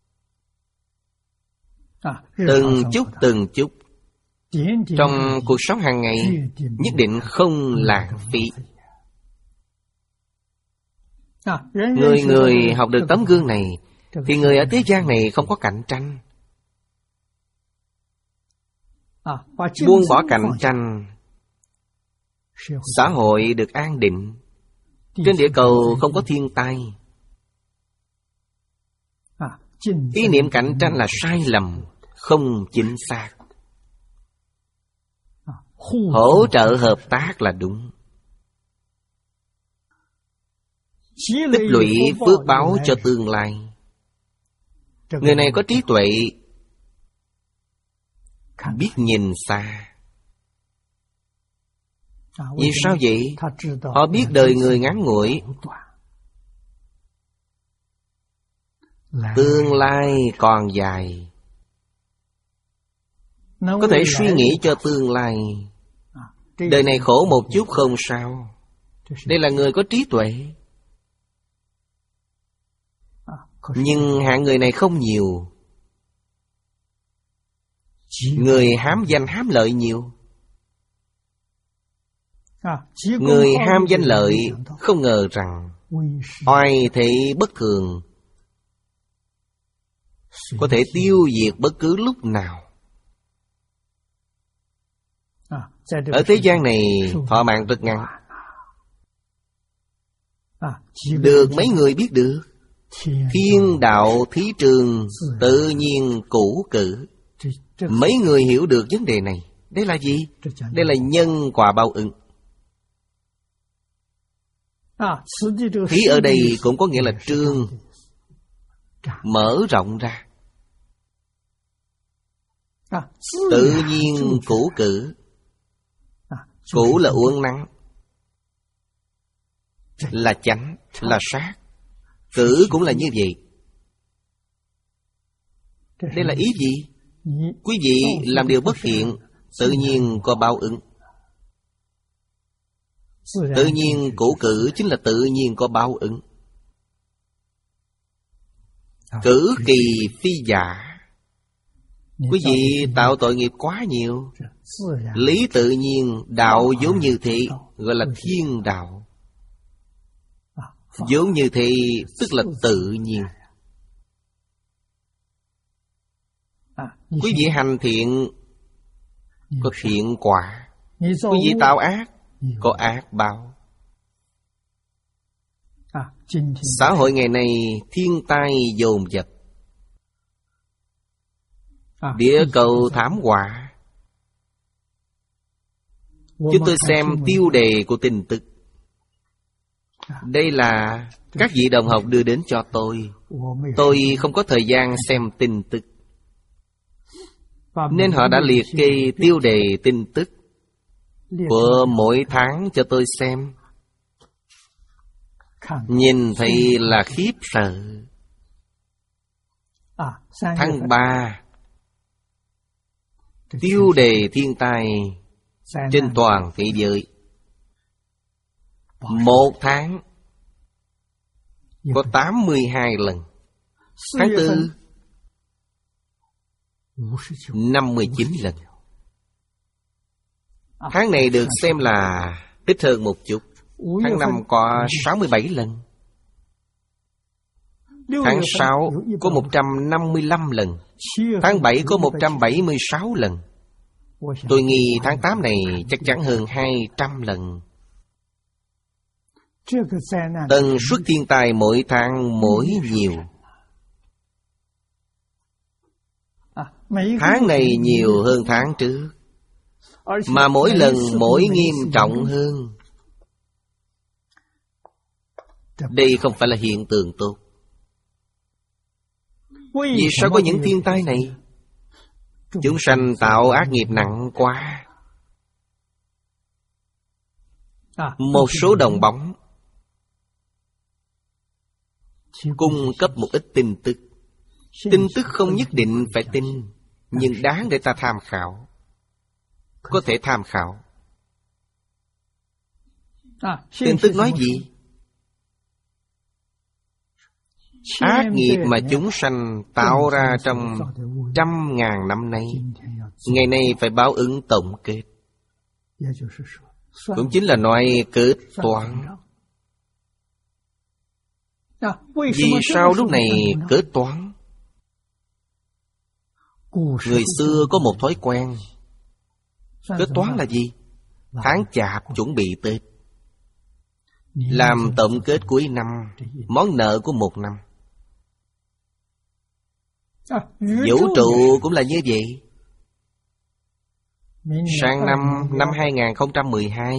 Speaker 1: Từng chút từng chút trong cuộc sống hàng ngày nhất định không lãng phí. Người người học được tấm gương này thì người ở thế gian này không có cạnh tranh. Buông bỏ cạnh tranh, xã hội được an định. Trên địa cầu không có thiên tai. Ý niệm cạnh tranh là sai lầm, không chính xác. Hỗ trợ hợp tác là đúng. Tích lũy phước báo cho tương lai. Người này có trí tuệ, biết nhìn xa. Vì sao vậy? Họ biết đời người ngắn ngủi, tương lai còn dài. Có thể suy nghĩ cho tương lai. Đời này khổ một chút không sao. Đây là người có trí tuệ. Nhưng hạng người này không nhiều. Người hám danh hám lợi nhiều. Người ham danh lợi không ngờ rằng oai thế bất thường, có thể tiêu diệt bất cứ lúc nào. Ở thế gian này thọ mạng rất ngắn. Được mấy người biết được. Thiên đạo thí trường, tự nhiên cũ cử. Mấy người hiểu được vấn đề này. Đây là gì? Đây là nhân quả báo ứng. Thí ở đây cũng có nghĩa là trương, mở rộng ra. Tự nhiên cũ cử. Cũ là uốn nắn, là chánh, là sát. Cử cũng là như vậy. Đây là ý gì? Quý vị làm điều bất thiện, tự nhiên có báo ứng. Tự nhiên cũ cử chính là tự nhiên có báo ứng. Cử kỳ phi giả. Quý vị tạo tội nghiệp quá nhiều. Lý tự nhiên, đạo vốn như thế, gọi là thiên đạo. Vốn như thế tức là tự nhiên. Quý vị hành thiện có thiện quả. Quý vị tạo ác có ác báo. Xã hội ngày nay thiên tai dồn dập, địa cầu thảm họa. Chúng tôi xem tiêu đề của tin tức. Đây là các vị đồng học đưa đến cho tôi. Tôi không có thời gian xem tin tức, nên họ đã liệt kê tiêu đề tin tức của mỗi tháng cho tôi xem. Nhìn thấy là khiếp sợ. Tháng ba, tiêu đề thiên tai trên toàn thế giới. Một tháng có tám mươi hai lần. Tháng tư năm mươi chín lần. Tháng này được xem là ít hơn một chút. Tháng năm có sáu mươi bảy lần. Tháng sáu có một trăm năm mươi lăm lần. Tháng bảy có một trăm bảy mươi sáu lần. Tôi nghi tháng tám này chắc chắn hơn hai trăm lần. Tần suất thiên tai mỗi tháng mỗi nhiều. Tháng này nhiều hơn tháng trước, mà mỗi lần mỗi nghiêm trọng hơn. Đây không phải là hiện tượng tốt. Vì sao có những thiên tai này? Chúng sanh tạo ác nghiệp nặng quá. Một số đồng bóng cung cấp một ít tin tức. Tin tức không nhất định phải tin, nhưng đáng để ta tham khảo. Có thể tham khảo. Tin tức nói gì? Ác nghiệp mà chúng sanh tạo ra trong trăm ngàn năm nay, ngày nay phải báo ứng tổng kết. Cũng chính là nói kết toán. Vì sao lúc này kết toán? Người xưa có một thói quen. Kết toán là gì? Tháng chạp chuẩn bị Tết, làm tổng kết cuối năm, món nợ của một năm. Vũ trụ cũng là như vậy. Sang năm, năm hai không một hai,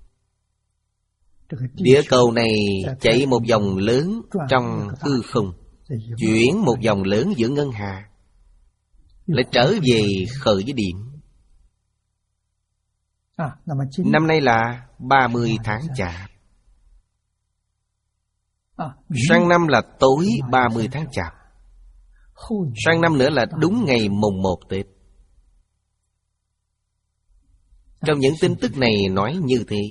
Speaker 1: địa cầu này chạy một vòng lớn trong hư không, chuyển một vòng lớn giữa ngân hà, lại trở về khởi với điểm. Năm nay là ba mươi tháng chạp. Sang năm là tối ba mươi tháng chạp. Sang năm nữa là đúng ngày mùng một Tết. Trong những tin tức này nói như thế.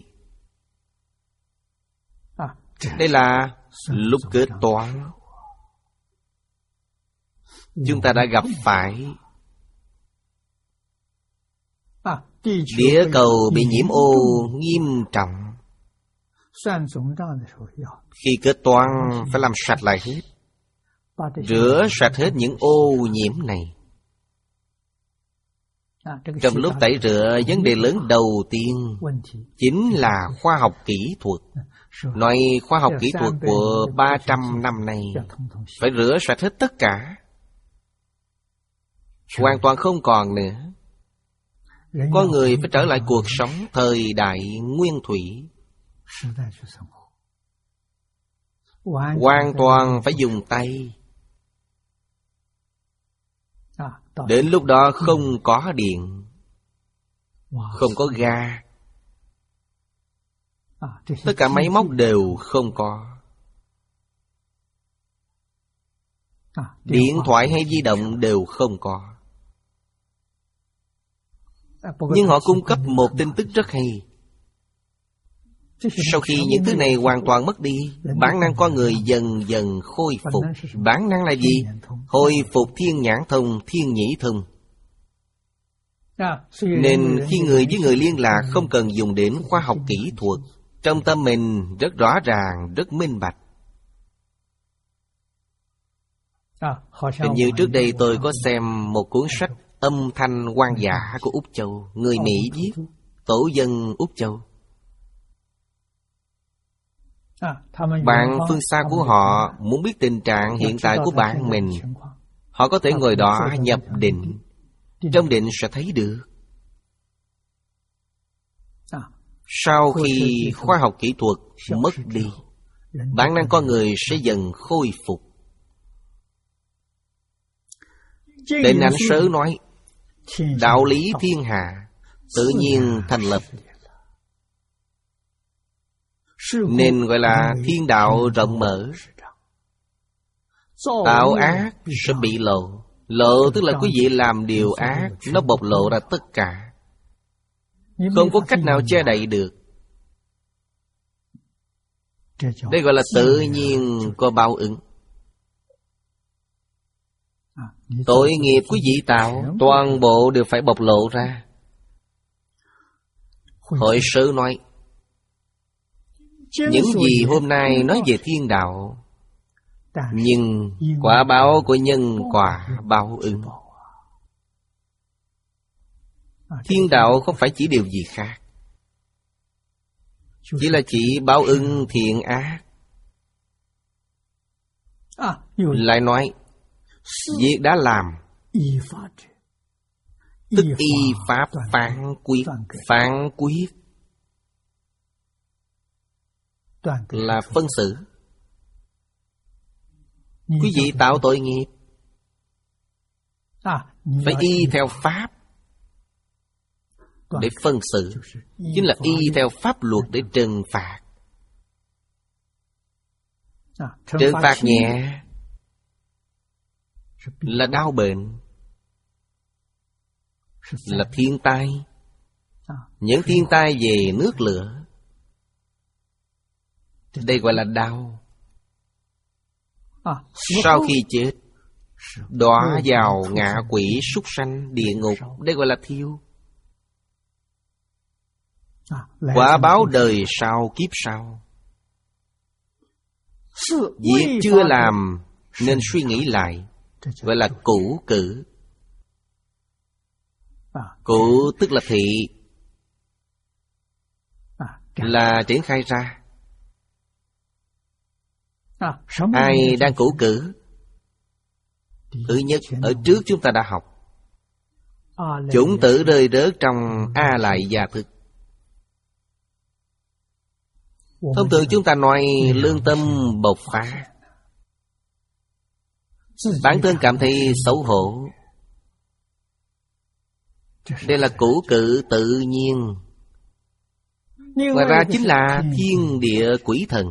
Speaker 1: Đây là lúc kết toán. Chúng ta đã gặp phải địa cầu bị nhiễm ô nghiêm trọng. Khi kết toán phải làm sạch lại hết, rửa sạch hết những ô nhiễm này. Trong lúc tẩy rửa, vấn đề lớn đầu tiên chính là khoa học kỹ thuật. Nói khoa học kỹ thuật của ba trăm năm nay phải rửa sạch hết tất cả, hoàn toàn không còn nữa. Con người phải trở lại cuộc sống thời đại nguyên thủy, hoàn toàn phải dùng tay. Đến lúc đó không có điện, không có ga, tất cả máy móc đều không có. Điện thoại hay di động đều không có. Nhưng họ cung cấp một tin tức rất hay. Sau khi những thứ này hoàn toàn mất đi, bản năng con người dần dần khôi phục. Bản năng là gì? Hồi phục thiên nhãn thông, thiên nhĩ thông. Nên khi người với người liên lạc không cần dùng đến khoa học kỹ thuật. Trong tâm mình rất rõ ràng, rất minh bạch. Hình như trước đây tôi có xem một cuốn sách Âm thanh hoang dã của Úc Châu. Người Mỹ viết, tổ dân Úc Châu. Bạn phương xa của họ muốn biết tình trạng hiện tại của bạn mình, họ có thể ngồi đó nhập định. Trong định sẽ thấy được. Sau khi khoa học kỹ thuật mất đi, bản năng con người sẽ dần khôi phục. Tên Ánh Sớ nói, đạo lý thiên hạ tự nhiên thành lập, nên gọi là thiên đạo rộng mở. Tạo ác sẽ bị lộ. Lộ tức là quý vị làm điều ác, nó bộc lộ ra tất cả, không có cách nào che đậy được. Đây gọi là tự nhiên có báo ứng. Tội nghiệp quý vị tạo, toàn bộ đều phải bộc lộ ra. Hội Sư nói, những gì hôm nay nói về thiên đạo, nhưng quả báo của nhân quả báo ứng. Thiên đạo không phải chỉ điều gì khác, chỉ là chỉ báo ứng thiện ác. Lại nói, việc đã làm tức y pháp phán quyết. Phán quyết là phân xử. Quý vị tạo tội nghiệp, phải y theo pháp để phân xử, chính là y theo pháp luật để trừng phạt. Trừng phạt nhẹ là đau bệnh, là thiên tai. Những thiên tai về nước lửa, đây gọi là đau. Sau khi chết, đọa vào ngạ quỷ súc sanh địa ngục, đây gọi là thiêu. Quả báo đời sau kiếp sau. Việc chưa làm nên suy nghĩ lại, gọi là cũ cử. Cũ tức là thị, là triển khai ra. Ai đang cũ cử? Thứ nhất, ở trước chúng ta đã học, chủng tử rơi rớt trong A Lại Gia Thức. Thông thường chúng ta nói lương tâm bộc phát, bản thân cảm thấy xấu hổ. Đây là cũ cử tự nhiên. Ngoài ra chính là thiên địa quỷ thần.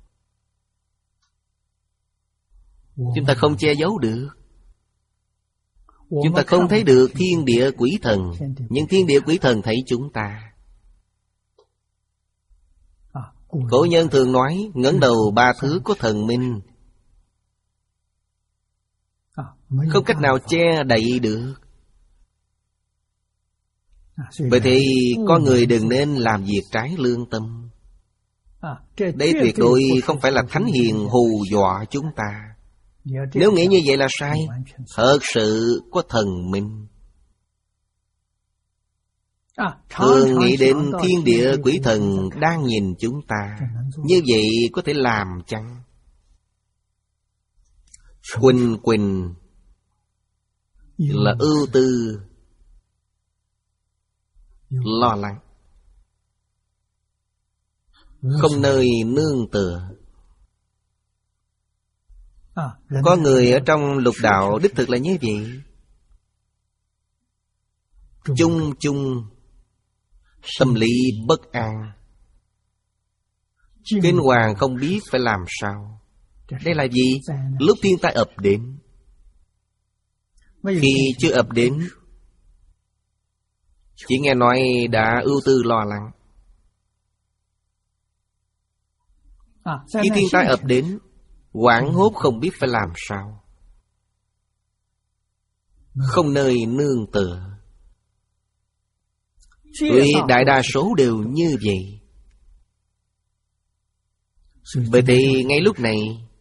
Speaker 1: Chúng ta không che giấu được. Chúng ta không thấy được thiên địa quỷ thần, nhưng thiên địa quỷ thần thấy chúng ta. Cổ nhân thường nói, ngẩng đầu ba thước có thần minh. Không cách nào che đậy được. Vậy thì con người đừng nên làm việc trái lương tâm. Đây tuyệt đối không phải là thánh hiền hù dọa chúng ta. Nếu nghĩ như vậy là sai. Thật sự có thần minh. Thường nghĩ đến thiên địa quỷ thần đang nhìn chúng ta. Như vậy có thể làm chăng? Quỳnh quỳnh là ưu tư, lo lắng, không nơi nương tựa. Có người ở trong lục đạo đích thực là như vậy. Chung chung tâm lý bất an, kinh hoàng không biết phải làm sao. Đây là gì? Lúc thiên tai ập đến, Khi chưa ập đến, chỉ nghe nói đã ưu tư lo lắng. Khi thiên tai ập đến, hoảng hốt không biết phải làm sao, không nơi nương tựa. Tuy đại đa số đều như vậy. Bởi thì ngay lúc này,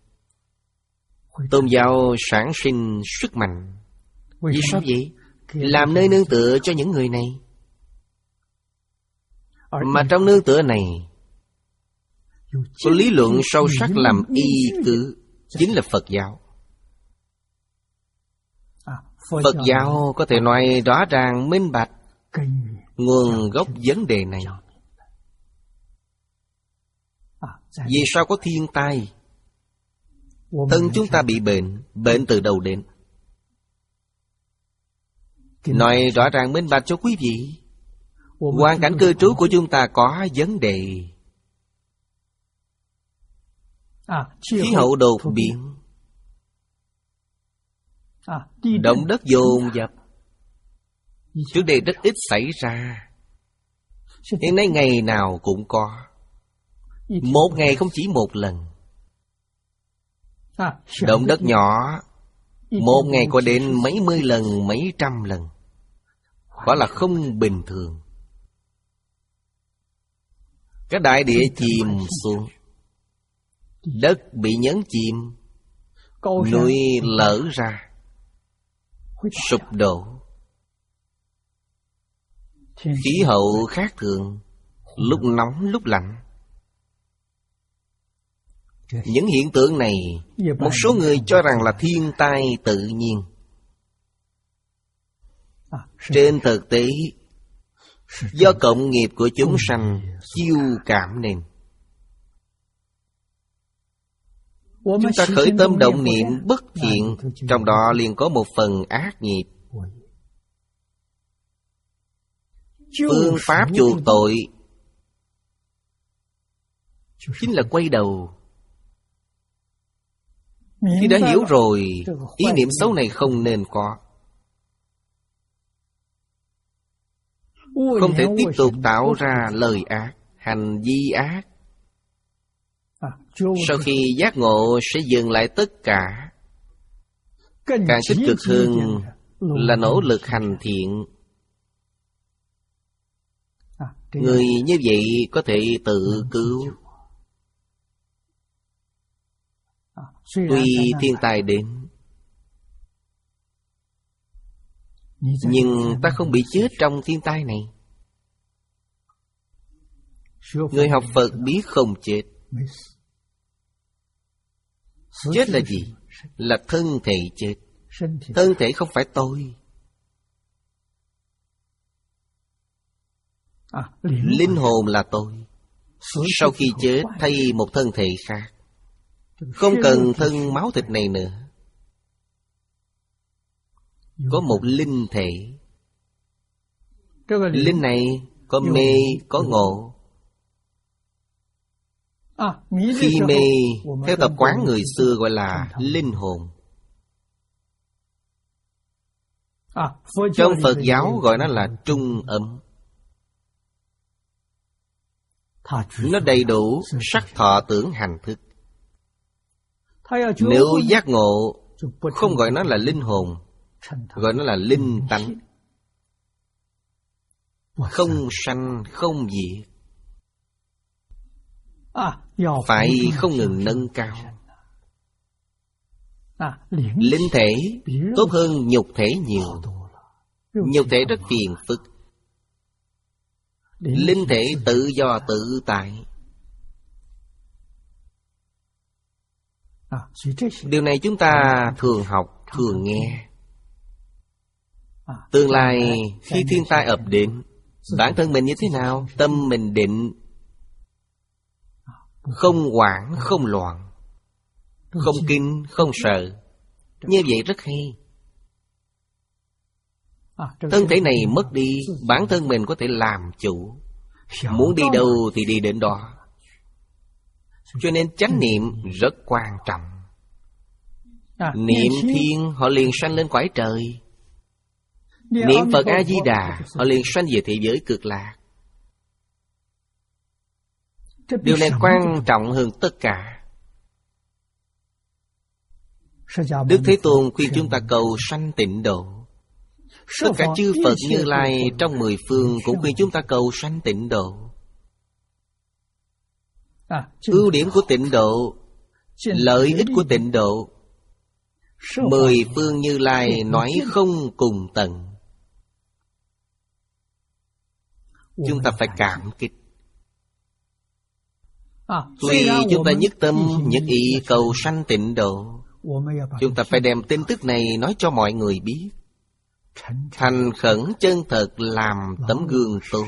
Speaker 1: tôn giáo sản sinh sức mạnh. Vì sao vậy? Làm nơi nương tựa cho những người này. Mà trong nương tựa này có lý luận sâu sắc làm y cứ, chính là Phật giáo. Phật giáo có thể nói rõ ràng minh bạch nguồn gốc vấn đề này. Vì sao có thiên tai? Thân chúng ta bị bệnh, bệnh từ đâu đến? Nói rõ ràng minh bạch cho quý vị. Hoàn cảnh cư trú của chúng ta có vấn đề. Khí hậu đột biến, động đất dồn dập, trước đây rất ít xảy ra. Hiện nay ngày nào cũng có. Một ngày không chỉ một lần. Động đất nhỏ, một ngày có đến mấy mươi lần, mấy trăm lần. Quả là không bình thường. Cái đại địa chìm xuống, đất bị nhấn chìm, núi lở ra, sụp đổ. Khí hậu khác thường, lúc nóng lúc lạnh. Những hiện tượng này, một số người cho rằng là thiên tai tự nhiên. Trên thực tế, do cộng nghiệp của chúng sanh chiêu cảm nên. Chúng ta khởi tâm động niệm bất thiện, trong đó liền có một phần ác nghiệp. Phương pháp chuộc tội chính là quay đầu. Khi đã hiểu rồi, ý niệm xấu này không nên có. Không thể tiếp tục tạo ra lời ác, hành vi ác. Sau khi giác ngộ sẽ dừng lại tất cả. Càng tích cực hơn là nỗ lực hành thiện. Người như vậy có thể tự cứu. Tuy thiên tai đến, nhưng ta không bị chết trong thiên tai này. Người học Phật biết không chết. Chết là gì? Là thân thể chết. Thân thể không phải tôi. Linh hồn là tôi. Sau khi chết thay một thân thể khác. Không cần thân máu thịt này nữa. Có một linh thể. Linh này có mê, có ngộ. Khi mê, theo tập quán người xưa gọi là linh hồn. Trong Phật giáo gọi nó là trung ấm. Nó đầy đủ sắc thọ tưởng hành thức. Nếu giác ngộ, không gọi nó là linh hồn, gọi nó là linh tánh. Không sanh, không diệt. Phải không ngừng nâng cao. Linh thể tốt hơn nhục thể nhiều. Nhục thể rất phiền phức. Linh thể tự do tự tại. Điều này chúng ta thường học, thường nghe. Tương lai khi thiên tai ập đến, bản thân mình như thế nào? Tâm mình định, không hoảng, không loạn, không kinh, không sợ. Như vậy rất hay. Thân thể này mất đi, bản thân mình có thể làm chủ. Muốn đi đâu thì đi đến đó. Cho nên chánh niệm rất quan trọng. Niệm thiên họ liền sanh lên cõi trời. Niệm Phật A-di-đà, họ liền sanh về thế giới cực lạc. Điều này quan trọng hơn tất cả. Đức Thế Tôn khuyên chúng ta cầu sanh tịnh độ. Tất cả chư Phật Như Lai trong mười phương cũng khuyên chúng ta cầu sanh tịnh độ. Ưu điểm của tịnh độ, lợi ích của tịnh độ, mười phương Như Lai nói không cùng tận. Chúng ta phải cảm kích. Tuy chúng ta nhất tâm nhất ý cầu sanh tịnh độ, chúng ta phải đem tin tức này nói cho mọi người biết, thành khẩn chân thật làm tấm gương tốt.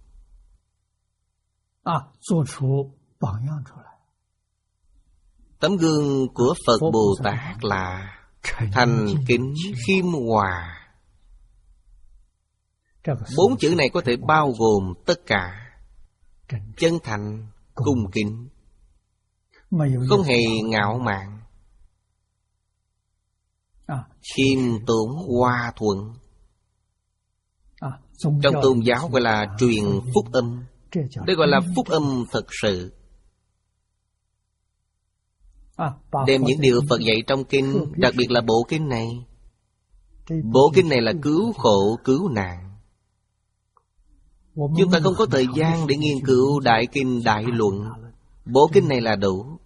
Speaker 1: Tấm gương của Phật Bồ Tát là thành kính khiêm hòa. Bốn chữ này có thể bao gồm tất cả: chân thành, cung kính, không hề ngạo mạn, khiêm tốn, hòa thuận. Trong tôn giáo gọi là truyền phúc âm. Đây gọi là phúc âm thật sự. Đem những điều Phật dạy trong kinh, đặc biệt là bộ kinh này. Bộ kinh này là cứu khổ, cứu nạn. Chúng ta không có thời gian để nghiên cứu Đại Kinh Đại Luận. Bộ kinh này là đủ.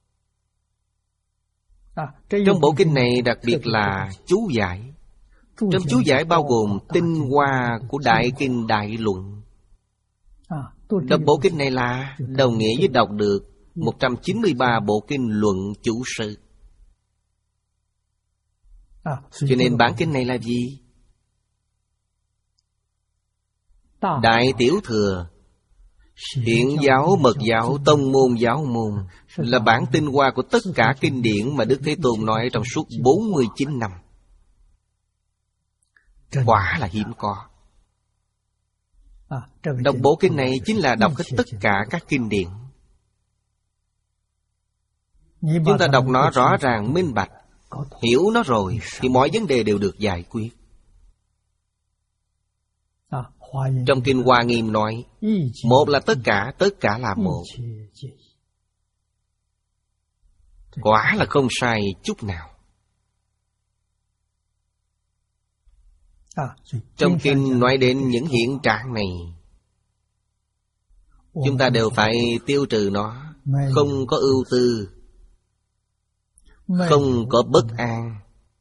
Speaker 1: Trong bộ kinh này đặc biệt là chú giải. Trong chú giải bao gồm tinh hoa của Đại Kinh Đại Luận. Đọc bộ kinh này là đồng nghĩa với đọc được một trăm chín mươi ba bộ kinh luận chủ sự. Cho nên bản kinh này là gì? Đại Tiểu Thừa, Hiển giáo, Mật giáo, Tông môn, giáo môn là bản tinh hoa của tất cả kinh điển mà Đức Thế Tôn nói trong suốt bốn mươi chín năm. Quả là hiếm có. Đọc bộ kinh này chính là đọc hết tất cả các kinh điển. Chúng ta đọc nó rõ ràng, minh bạch, hiểu nó rồi thì mọi vấn đề đều được giải quyết. Trong kinh Hoa Nghiêm nói, một là tất cả, tất cả là một. Quả là không sai chút nào. Trong kinh nói đến những hiện trạng này, chúng ta đều phải tiêu trừ nó. Không có ưu tư, không có bất an.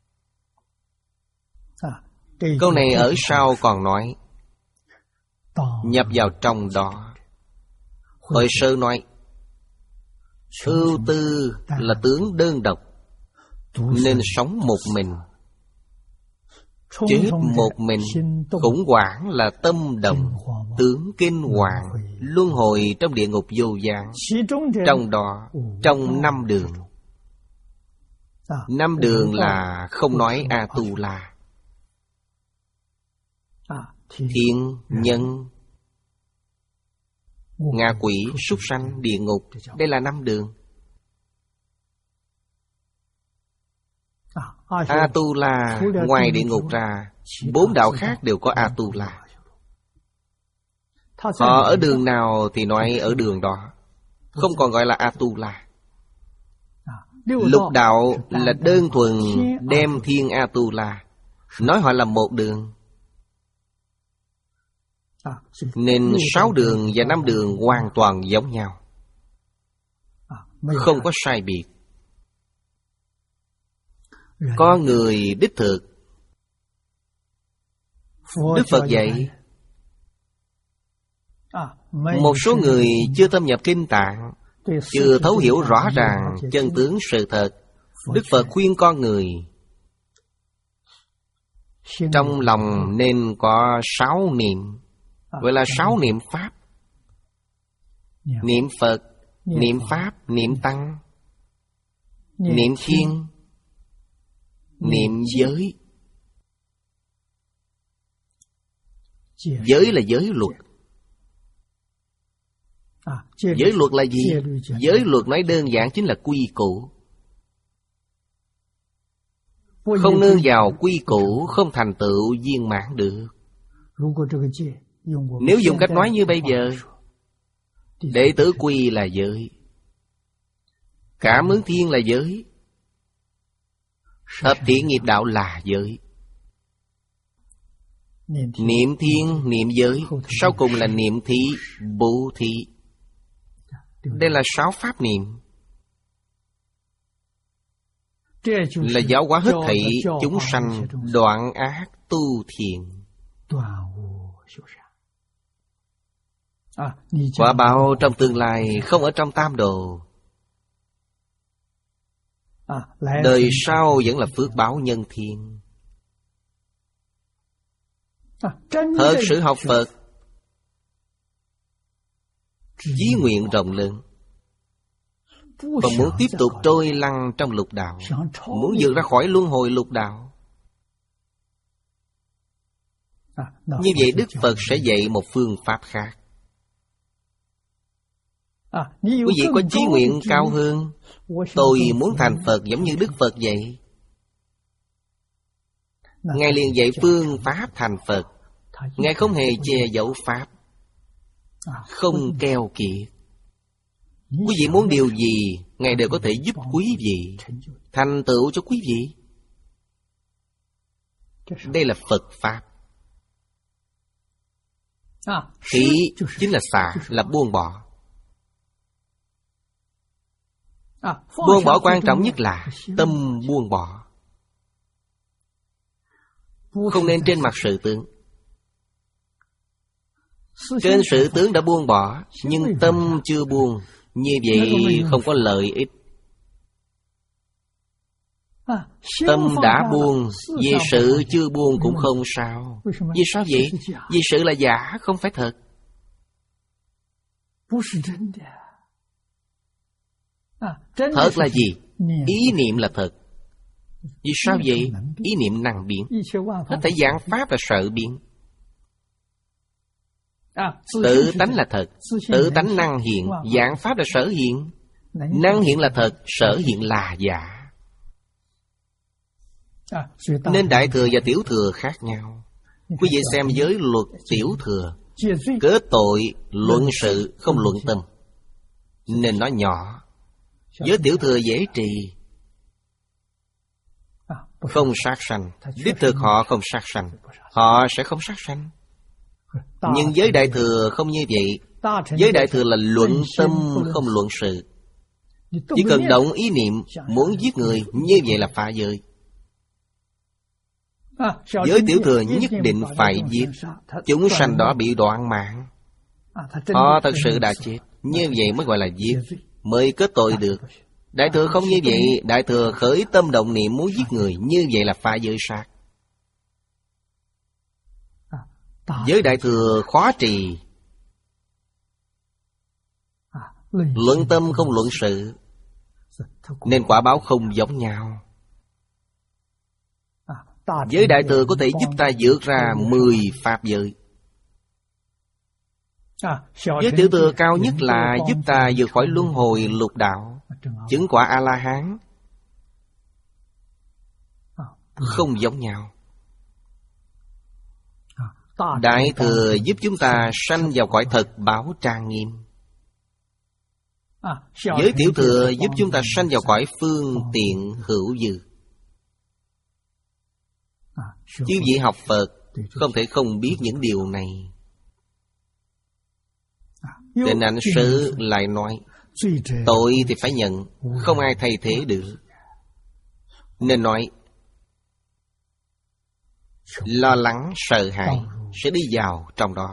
Speaker 1: Câu này ở sau còn nói, nhập vào trong đó. Hồi sơ nói, ưu tư là tướng đơn độc, nên sống một mình. Chết một mình, khủng hoảng là tâm động, tướng kinh hoàng, luân hồi trong địa ngục vô gián. Trong đó, trong năm đường. Năm đường là không nói A-tu-la. Thiên, nhân, ngạ quỷ, súc sanh, địa ngục. Đây là năm đường. A-tu-la ngoài địa ngục ra, bốn đạo khác đều có A-tu-la. Họ ở đường nào thì nói ở đường đó, không còn gọi là A-tu-la. Lục đạo là đơn thuần đem thiên A-tu-la, nói họ là một đường. Nên sáu đường và năm đường hoàn toàn giống nhau, không có sai biệt. Có người đích thực, Đức Phật dạy. Một số người chưa thâm nhập kinh tạng, chưa thấu hiểu rõ ràng chân tướng sự thật. Đức Phật khuyên con người trong lòng nên có sáu niệm, gọi là sáu niệm Pháp. Niệm Phật, niệm Pháp, niệm Tăng, niệm Thiên, niệm giới. Giới là giới luật. Giới luật là gì? Giới luật nói đơn giản chính là quy củ. Không nương vào quy củ, không thành tựu viên mãn được. Nếu dùng cách nói như bây giờ, đệ tử quy là giới, cảm ứng thiên là giới, hợp thiện nghiệp đạo là giới. Niệm thiên, niệm giới, sau cùng là niệm thí, bố thí. Đây là sáu pháp niệm, là giáo hóa hết thảy chúng sanh đoạn ác tu thiện. Quả báo trong tương lai không ở trong tam đồ, đời sau vẫn là phước báo nhân thiên. Thật sự học Phật, chí nguyện rộng lớn, còn muốn tiếp tục trôi lăn trong lục đạo, muốn vượt ra khỏi luân hồi lục đạo. Như vậy Đức Phật sẽ dạy một phương pháp khác. Quý vị có chí nguyện cao hơn, tôi muốn thành Phật giống như Đức Phật vậy, Ngài liền dạy phương pháp thành Phật. Ngài không hề che giấu pháp, không keo kiệt. Quý vị muốn điều gì, Ngài đều có thể giúp quý vị, thành tựu cho quý vị. Đây là Phật Pháp. Khí chính là xả, là buông bỏ. Buông bỏ quan trọng nhất là tâm buông bỏ. Không nên trên mặt sự tướng. Trên sự tướng đã buông bỏ, nhưng tâm chưa buông, như vậy không có lợi ích. Tâm đã buông, vì sự chưa buông cũng không sao. Vì sao vậy? Vì sự là giả, không phải thật. Thật là gì? Ý niệm là thật. Vì sao vậy? Ý niệm năng biến. Hết thảy dạng pháp là sở biến. Tự tánh là thật, tự tánh năng hiện, dạng pháp là sở hiện. Năng hiện là thật, sở hiện là giả. Nên Đại Thừa và Tiểu Thừa khác nhau. Quý vị xem giới luật Tiểu Thừa, kết tội, luận sự, không luận tâm, nên nó nhỏ. Giới Tiểu Thừa dễ trì, không sát sanh. Đích thực họ không sát sanh, họ sẽ không sát sanh. Nhưng giới Đại Thừa không như vậy. Giới Đại Thừa là luận tâm, không luận sự. Chỉ cần động ý niệm muốn giết người, như vậy là phá giới. Giới Tiểu Thừa nhất định phải giết, chúng sanh đó bị đoạn mạng. Họ thật sự đã chết, như vậy mới gọi là giết, mới kết tội được. Đại Thừa không như vậy. Đại Thừa khởi tâm động niệm muốn giết người, như vậy là phá giới sát. Giới Đại Thừa khó trì, luận tâm không luận sự, nên quả báo không giống nhau. Giới Đại Thừa có thể giúp ta vượt ra mười pháp giới. Giới Tiểu Thừa cao nhất là giúp ta vượt khỏi luân hồi lục đạo, chứng quả A-la-hán. Không giống nhau. Đại Thừa giúp chúng ta sanh vào cõi thật báo trang nghiêm. Giới Tiểu Thừa giúp chúng ta sanh vào cõi phương tiện hữu dư. Chứ vị học Phật không thể không biết những điều này. Định Hạnh Sư lại nói, tội thì phải nhận, không ai thay thế được. Nên nói, lo lắng, sợ hãi sẽ đi vào trong đó.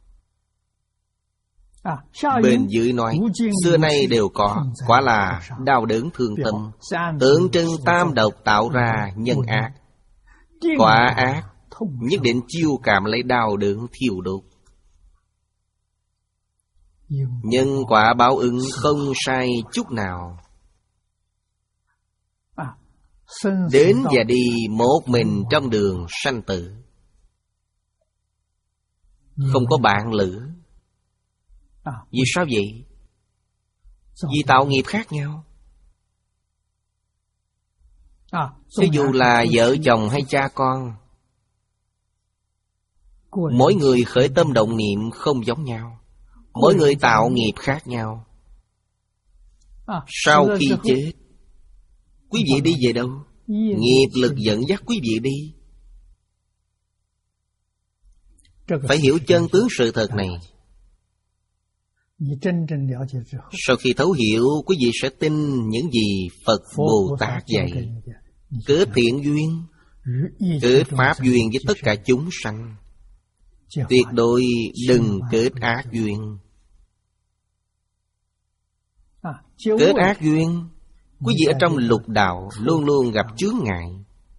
Speaker 1: Bên dưới nói, xưa nay đều có, quả là đau đớn thương tâm, tượng trưng tam độc tạo ra nhân ác. Quả ác nhất định chiêu cảm lấy đau đớn thiêu đốt. Nhân quả báo ứng không sai chút nào. Đến và đi một mình trong đường sanh tử, không có bạn lữ. Vì sao vậy? Vì tạo nghiệp khác nhau.
Speaker 2: Ví dụ là vợ chồng hay cha con, mỗi người khởi tâm động niệm không giống nhau, mỗi người tạo nghiệp khác nhau. Sau khi chết, quý vị đi về đâu? Nghiệp lực dẫn dắt quý vị đi. Phải hiểu chân tướng sự thật này. Sau khi thấu hiểu, quý vị sẽ tin những gì Phật Bồ Tát dạy. Kết thiện duyên, kết pháp duyên với tất cả chúng sanh. Tuyệt đối đừng kết ác duyên. Kết ác duyên, quý vị ở trong lục đạo luôn luôn gặp chướng ngại.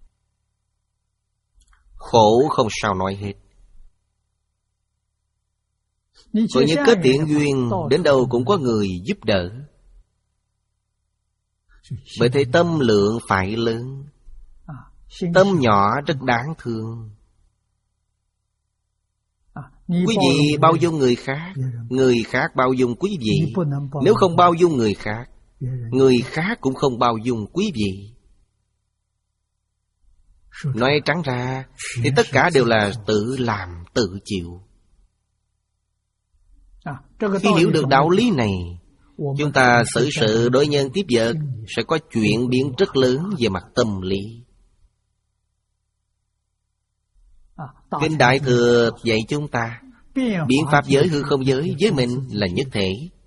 Speaker 2: Khổ không sao nói hết. Còn như kết thiện duyên, đến đâu cũng có người giúp đỡ. Bởi thế tâm lượng phải lớn. Tâm nhỏ rất đáng thương. Quý vị bao dung người khác, người khác bao dung quý vị. Nếu không bao dung người khác, người khác cũng không bao dung quý vị. Nói trắng ra thì tất cả đều là tự làm tự chịu. Khi hiểu được đạo lý này, chúng ta xử sự đối nhân tiếp vật sẽ có chuyển biến rất lớn về mặt tâm lý. Kinh Đại Thừa dạy chúng ta biến pháp giới hư không giới với mình là nhất thể.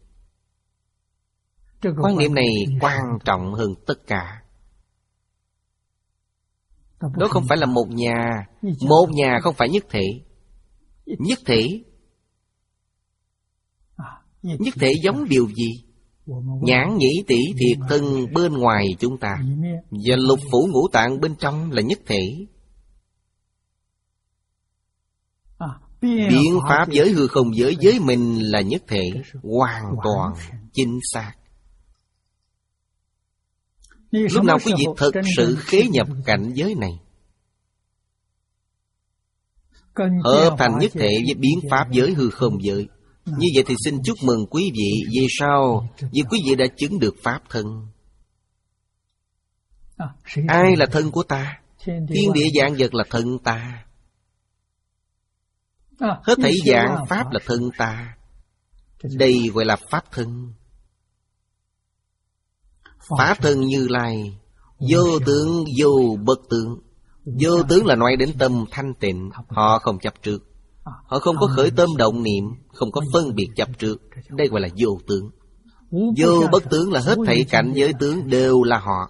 Speaker 2: Quan niệm này quan trọng hơn tất cả. Đó không phải là một nhà. Một nhà không phải nhất thể. Nhất thể Nhất thể giống điều gì? Nhãn nhĩ tỷ thiệt thân bên ngoài chúng ta và lục phủ ngũ tạng bên trong là nhất thể. Biến pháp giới hư không giới với mình là nhất thể. Hoàn toàn chính xác. Lúc nào quý vị thật sự khế nhập cảnh giới này, hợp thành nhất thể với biến pháp giới hư không giới, như vậy thì xin chúc mừng quý vị. Vì sao? Vì quý vị đã chứng được pháp thân. Ai là thân của ta? Thiên địa vạn vật là thân ta. Hết thảy vạn pháp là thân ta. Đây gọi là pháp thân. Pháp thân Như Lai, vô tướng vô bất tướng. Vô tướng là nói đến tâm thanh tịnh. Họ không chấp trước, họ không có khởi tâm động niệm, không có phân biệt chấp trước. Đây gọi là vô tướng. Vô bất tướng là hết thảy cảnh giới tướng đều là họ.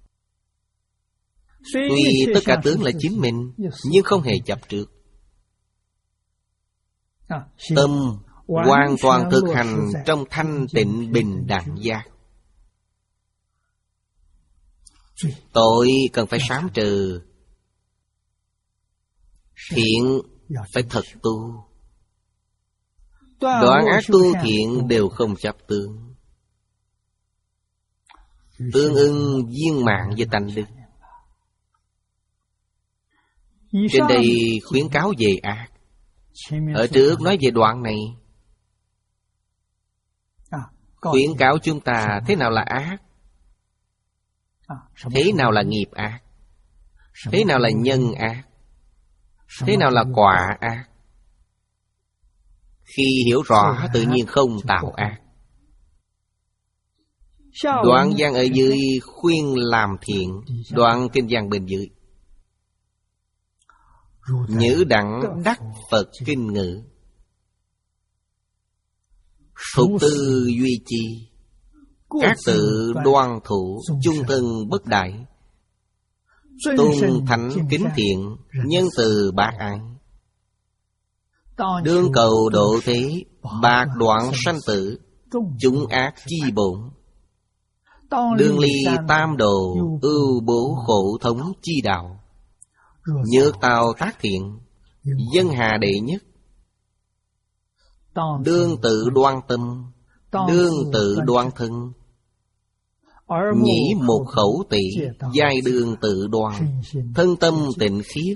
Speaker 2: Tuy tất cả tướng là chính mình, nhưng không hề chấp trước. Tâm hoàn toàn thực hành trong thanh tịnh bình đẳng giác. Tội cần phải sám trừ, thiện phải thật tu. Đoạn ác tu thiện đều không chấp tướng, tương ưng viên mạng với tánh đức. Trên đây khuyến cáo về ác. Ở trước nói về đoạn này, khuyến cáo chúng ta thế nào là ác, thế nào là nghiệp ác, thế nào là nhân ác, thế nào là quả ác. Khi hiểu rõ tự nhiên không tạo ác. Đoạn văn ở dưới khuyên làm thiện, đoạn kinh văn bên dưới nhữ đẳng đắc Phật kinh ngữ. Thục tư duy chi, các tự đoan thủ, chung thân bất đại. Tôn thánh kính thiện, nhân từ bác ái. Đương cầu độ thế, bạc đoạn sanh tử, chúng ác chi bổn. Đương ly tam đồ, ưu bố khổ thống chi đạo. Nhược tào tác thiện, dân hà đệ nhất. Đương tự đoan tâm, đương tự đoan thân. Nhĩ một khẩu tỷ, giai đương tự đoan. Thân tâm tịnh khiết,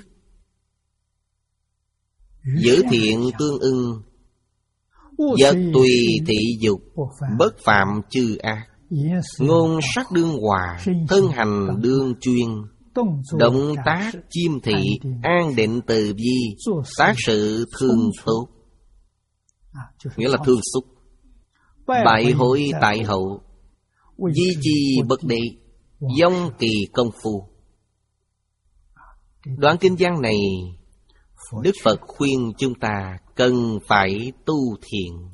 Speaker 2: giữ thiện tương ưng. Vật tùy thị dục, bất phạm chư ác. Ngôn sắc đương hòa, thân hành đương chuyên. Động tác chiêm thị, an định từ bi, tác sự thương tốt. Nghĩa là thương xúc. Bại hội tại hậu, di chi bất đệ, dông kỳ công phu. Đoạn kinh văn này, Đức Phật khuyên chúng ta cần phải tu thiện.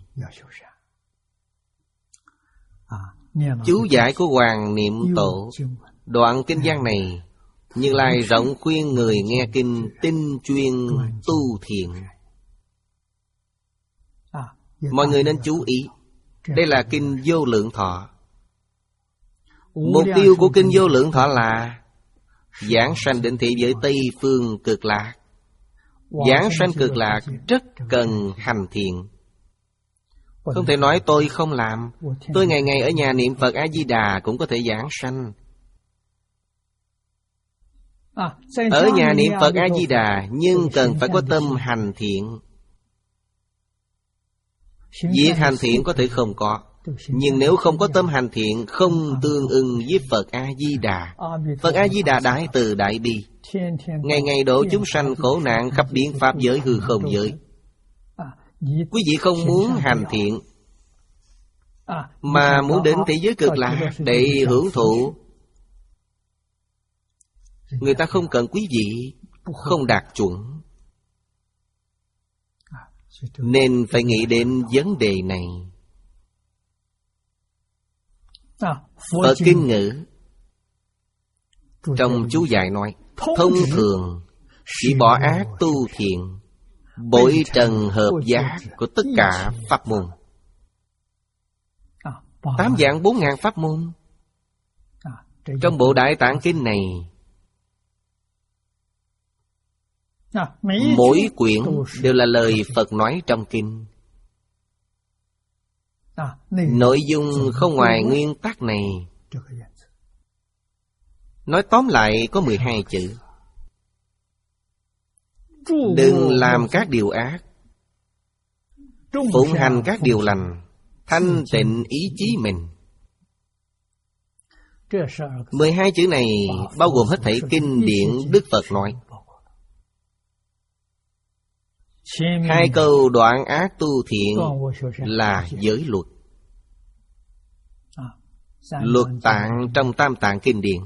Speaker 2: Chú giải của Hoàng Niệm Tổ, đoạn kinh văn này, Như Lai rộng khuyên người nghe kinh tinh chuyên tu thiện. Mọi người nên chú ý, đây là kinh Vô Lượng Thọ. Mục tiêu của kinh Vô Lượng Thọ là giảng sanh định thị với Tây Phương Cực Lạc. Giảng sanh Cực Lạc rất cần hành thiện. Không thể nói tôi không làm, tôi ngày ngày ở nhà niệm Phật A-di-đà cũng có thể giảng sanh. Ở nhà niệm Phật A-di-đà nhưng cần phải có tâm hành thiện. Việc hành thiện có thể không có, nhưng nếu không có tâm hành thiện, không tương ưng với Phật A-di-đà. Phật A-di-đà đại từ đại bi, ngày ngày độ chúng sanh khổ nạn khắp biến pháp giới hư không giới. Quý vị không muốn hành thiện, mà muốn đến thế giới Cực Lạc để hưởng thụ, người ta không cần quý vị, không đạt chuẩn. Nên phải nghĩ đến vấn đề này. Ở kinh ngữ, trong chú giải nói, thông thường chỉ bỏ ác tu thiện, bội trần hợp giác của tất cả pháp môn. Tám vạn bốn ngàn pháp môn. Trong bộ Đại Tạng Kinh này, mỗi quyển đều là lời Phật nói trong kinh. Nội dung không ngoài nguyên tắc này. Nói tóm lại có mười hai chữ. Đừng làm các điều ác, phụng hành các điều lành, thanh tịnh ý chí mình. Mười hai chữ này bao gồm hết thảy kinh điển Đức Phật nói. Hai câu đoạn ác tu thiện là giới luật. Luật tạng trong Tam Tạng Kinh điển.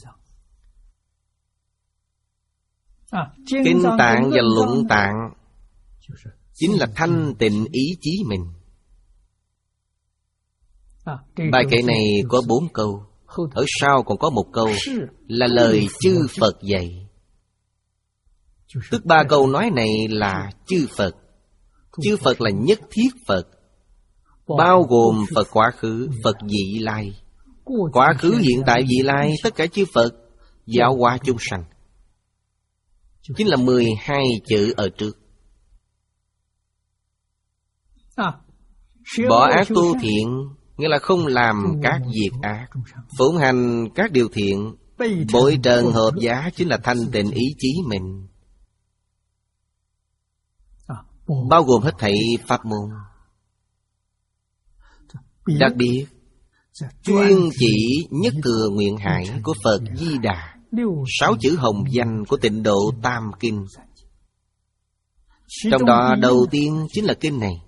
Speaker 2: Kinh tạng và luận tạng chính là thanh tịnh ý chí mình. Bài kệ này có bốn câu, ở sau còn có một câu là lời chư Phật dạy. Tức ba câu nói này là chư Phật. Chư Phật là nhất thiết Phật, bao gồm Phật quá khứ, Phật vị lai. Quá khứ, hiện tại, vị lai, tất cả chư Phật giáo hóa chúng sanh. Chính là mười hai chữ ở trước. Bỏ ác tu thiện, nghĩa là không làm các việc ác, phụng hành các điều thiện. Bội trần hợp giá chính là thanh tịnh ý chí mình, bao gồm hết thảy pháp môn. Đặc biệt chuyên chỉ nhất thừa nguyện hải của Phật Di Đà, sáu chữ hồng danh của Tịnh Độ Tam Kinh. Trong đó đầu tiên chính là kinh này.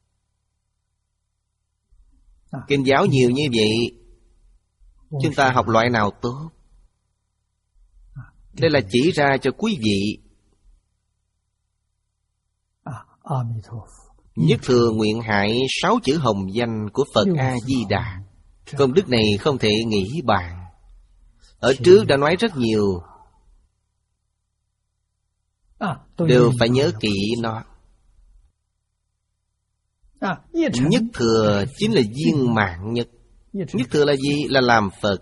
Speaker 2: Kinh giáo nhiều như vậy, chúng ta học loại nào tốt? Đây là chỉ ra cho quý vị nhất thừa nguyện hại sáu chữ hồng danh của Phật A-di-đà. Công đức này không thể nghĩ bàn. Ở trước đã nói rất nhiều, đều phải nhớ kỹ nó. Nhất thừa chính là viên mãn nhất. Nhất thừa là gì? Là làm Phật.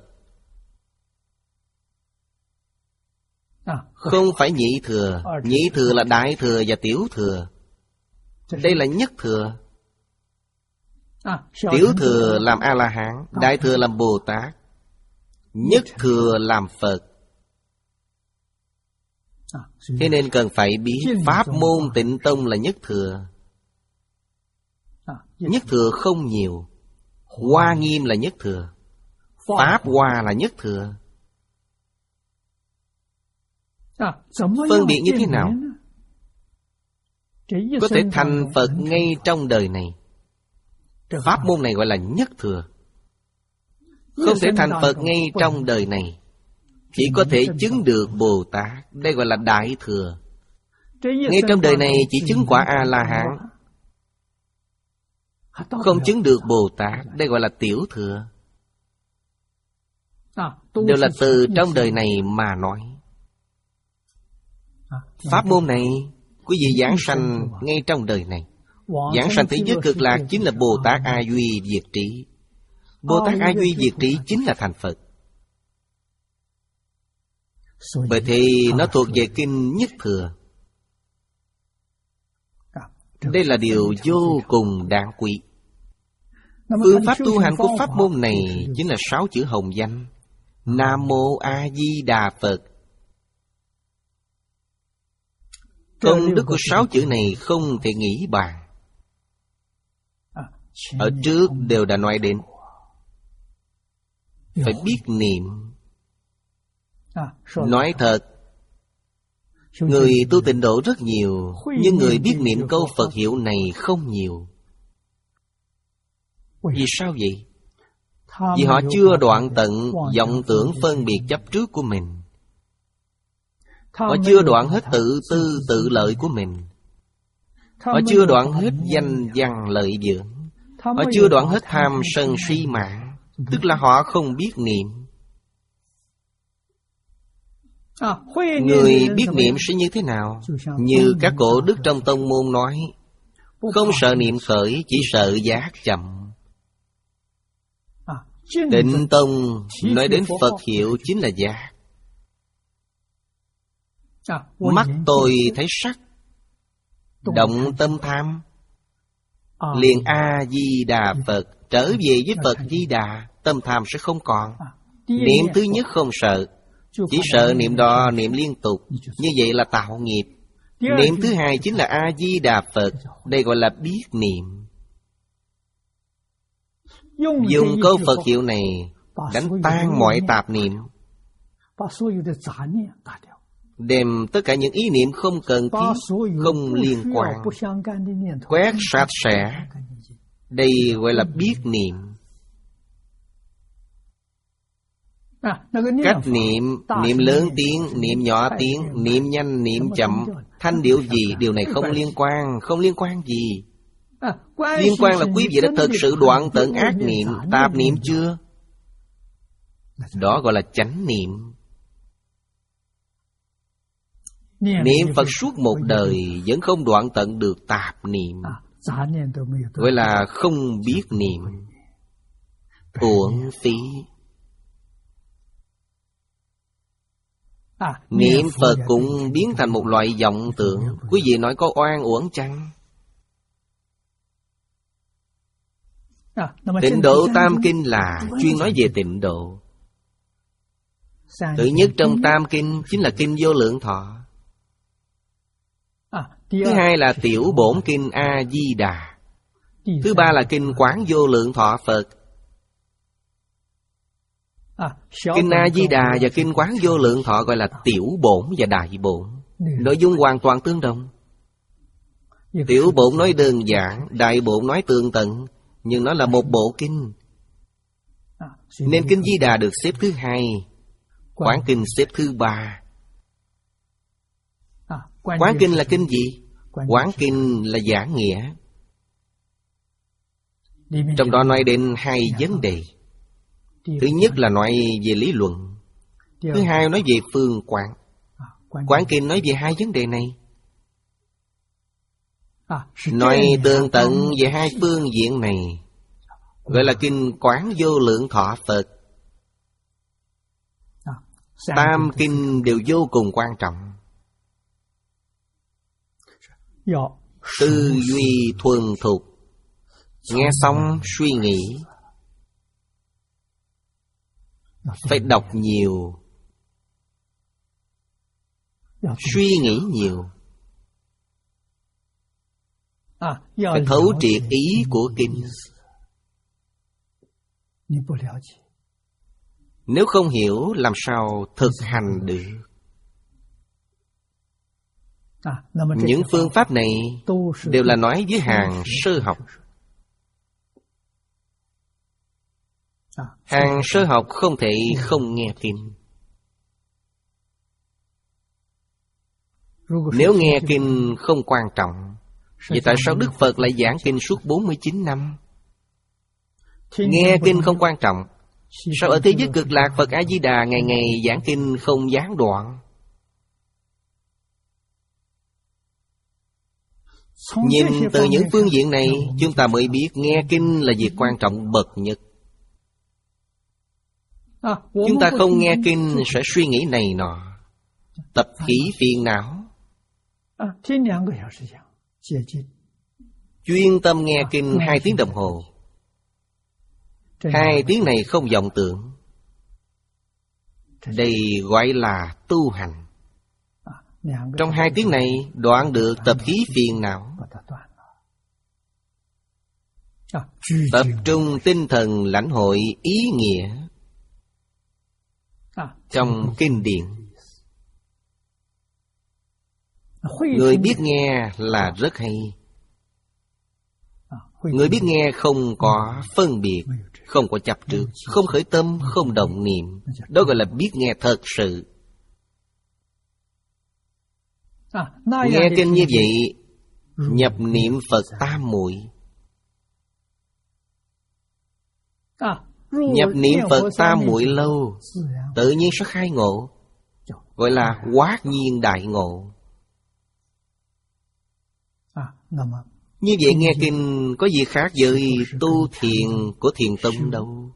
Speaker 2: Không phải nhị thừa. Nhị thừa là đại thừa và tiểu thừa. Đây là nhất thừa. Tiểu thừa làm A-la-hán, đại thừa làm Bồ Tát, nhất thừa làm Phật. Thế nên cần phải biết pháp môn Tịnh Tông là nhất thừa. Nhất thừa không nhiều. Hoa Nghiêm là nhất thừa. Pháp Hoa là nhất thừa. Phân biệt như thế nào? Có thể thành Phật ngay trong đời này. Pháp môn này gọi là nhất thừa. Không thể thành Phật ngay trong đời này, chỉ có thể chứng được Bồ Tát. Đây gọi là đại thừa. Ngay trong đời này chỉ chứng quả A-la-hán, không chứng được Bồ Tát. Đây gọi là tiểu thừa. Đều là từ trong đời này mà nói. Pháp môn này quý vị giảng sanh ngay trong đời này. Giảng sanh thế giới cực lạc chính là Bồ Tát A Duy Diệt Trí. Bồ Tát A Duy Diệt Trí chính là thành Phật. Bởi thì nó thuộc về kinh nhất thừa. Đây là điều vô cùng đáng quý. Phương pháp tu hành của pháp môn này chính là sáu chữ hồng danh: Nam Mô A Di Đà Phật. Công đức của sáu chữ này không thể nghĩ bàn. Ở trước đều đã nói đến. Phải biết niệm. Nói thật, người tu tịnh độ rất nhiều, nhưng người biết niệm câu Phật hiệu này không nhiều. Vì sao vậy? Vì họ chưa đoạn tận vọng tưởng phân biệt chấp trước của mình. Họ chưa đoạn hết tự tư tự lợi của mình. Họ chưa đoạn hết danh văn lợi dưỡng. Họ chưa đoạn hết tham sân si mạng. Tức là họ không biết niệm. Người biết niệm sẽ như thế nào? Như các cổ đức trong tông môn nói, không sợ niệm khởi, chỉ sợ giác chậm. Định tông nói đến Phật hiệu chính là giác. Mắt tôi thấy sắc, động tâm tham, liền A-di-đà Phật, trở về với Phật Di Đà, tâm tham sẽ không còn. Niệm thứ nhất không sợ, chỉ sợ niệm đó niệm liên tục, như vậy là tạo nghiệp. Niệm thứ hai chính là A-di-đà Phật, đây gọi là biết niệm. Dùng câu Phật hiệu này đánh tan mọi tạp niệm, đem tất cả những ý niệm không cần thiết, không liên quan, quét sạch sẽ. Đây gọi là biết niệm. Cách niệm, niệm lớn tiếng, niệm nhỏ tiếng, niệm nhanh, niệm chậm, thanh điệu gì, điều này không liên quan, không liên quan gì. Liên quan là quý vị đã thực sự đoạn tận ác niệm, tạp niệm chưa? Đó gọi là chánh niệm. Niệm Phật suốt một đời vẫn không đoạn tận được tạp niệm, gọi là không biết niệm, uổng phí. Niệm Phật cũng biến thành một loại vọng tưởng. Quý vị nói có oan uổng chăng? Tịnh độ Tam Kinh là chuyên nói về tịnh độ. Thứ nhất trong Tam Kinh chính là Kinh Vô Lượng Thọ. Thứ hai là Tiểu Bổn Kinh A-di-đà. Thứ ba là Kinh Quán Vô Lượng Thọ Phật. Kinh A-di-đà và Kinh Quán Vô Lượng Thọ gọi là Tiểu Bổn và Đại Bổn. Nội dung hoàn toàn tương đồng. Tiểu Bổn nói đơn giản, Đại Bổn nói tường tận, nhưng nó là một bộ kinh. Nên Kinh Di Đà được xếp thứ hai, Quán Kinh xếp thứ ba. Quán Kinh là kinh gì? Quán Kinh là giảng nghĩa. Trong đó nói đến hai vấn đề. Thứ nhất là nói về lý luận. Thứ hai nói về phương quán. Quán Kinh nói về hai vấn đề này. Nói tường tận về hai phương diện này, gọi là Kinh Quán Vô Lượng Thọ Phật. Tam kinh đều vô cùng quan trọng. Tư duy thuần thục, nghe xong suy nghĩ. Phải đọc nhiều, suy nghĩ nhiều, phải thấu triệt ý của kinh. Nếu không hiểu làm sao thực hành được. Những phương pháp này đều là nói với hàng sơ học. Hàng sơ học không thể không nghe kinh. Nếu nghe kinh không quan trọng, vậy tại sao Đức Phật lại giảng kinh suốt bốn mươi chín năm? Nghe kinh không quan trọng, sao ở thế giới cực lạc Phật A-di-đà ngày ngày giảng kinh không gián đoạn? Nhìn từ những phương diện này, chúng ta mới biết nghe kinh là việc quan trọng bậc nhất. Chúng ta không nghe kinh sẽ suy nghĩ này nọ, tập khí phiền não. Chuyên tâm nghe kinh hai tiếng đồng hồ. Hai tiếng này không vọng tưởng. Đây gọi là tu hành. Trong hai tiếng này đoạn được tập khí phiền não, tập trung tinh thần lãnh hội ý nghĩa trong kinh điển. Người biết nghe là rất hay. Người biết nghe không có phân biệt, không có chấp trước, không khởi tâm, không động niệm. Đó gọi là biết nghe thật sự. Nghe kinh như vậy, nhập niệm Phật tam muội. Nhập niệm Phật tam muội lâu, tự nhiên sẽ khai ngộ, gọi là hoát nhiên đại ngộ. Như vậy nghe kinh có gì khác với tu thiền của thiền tông đâu.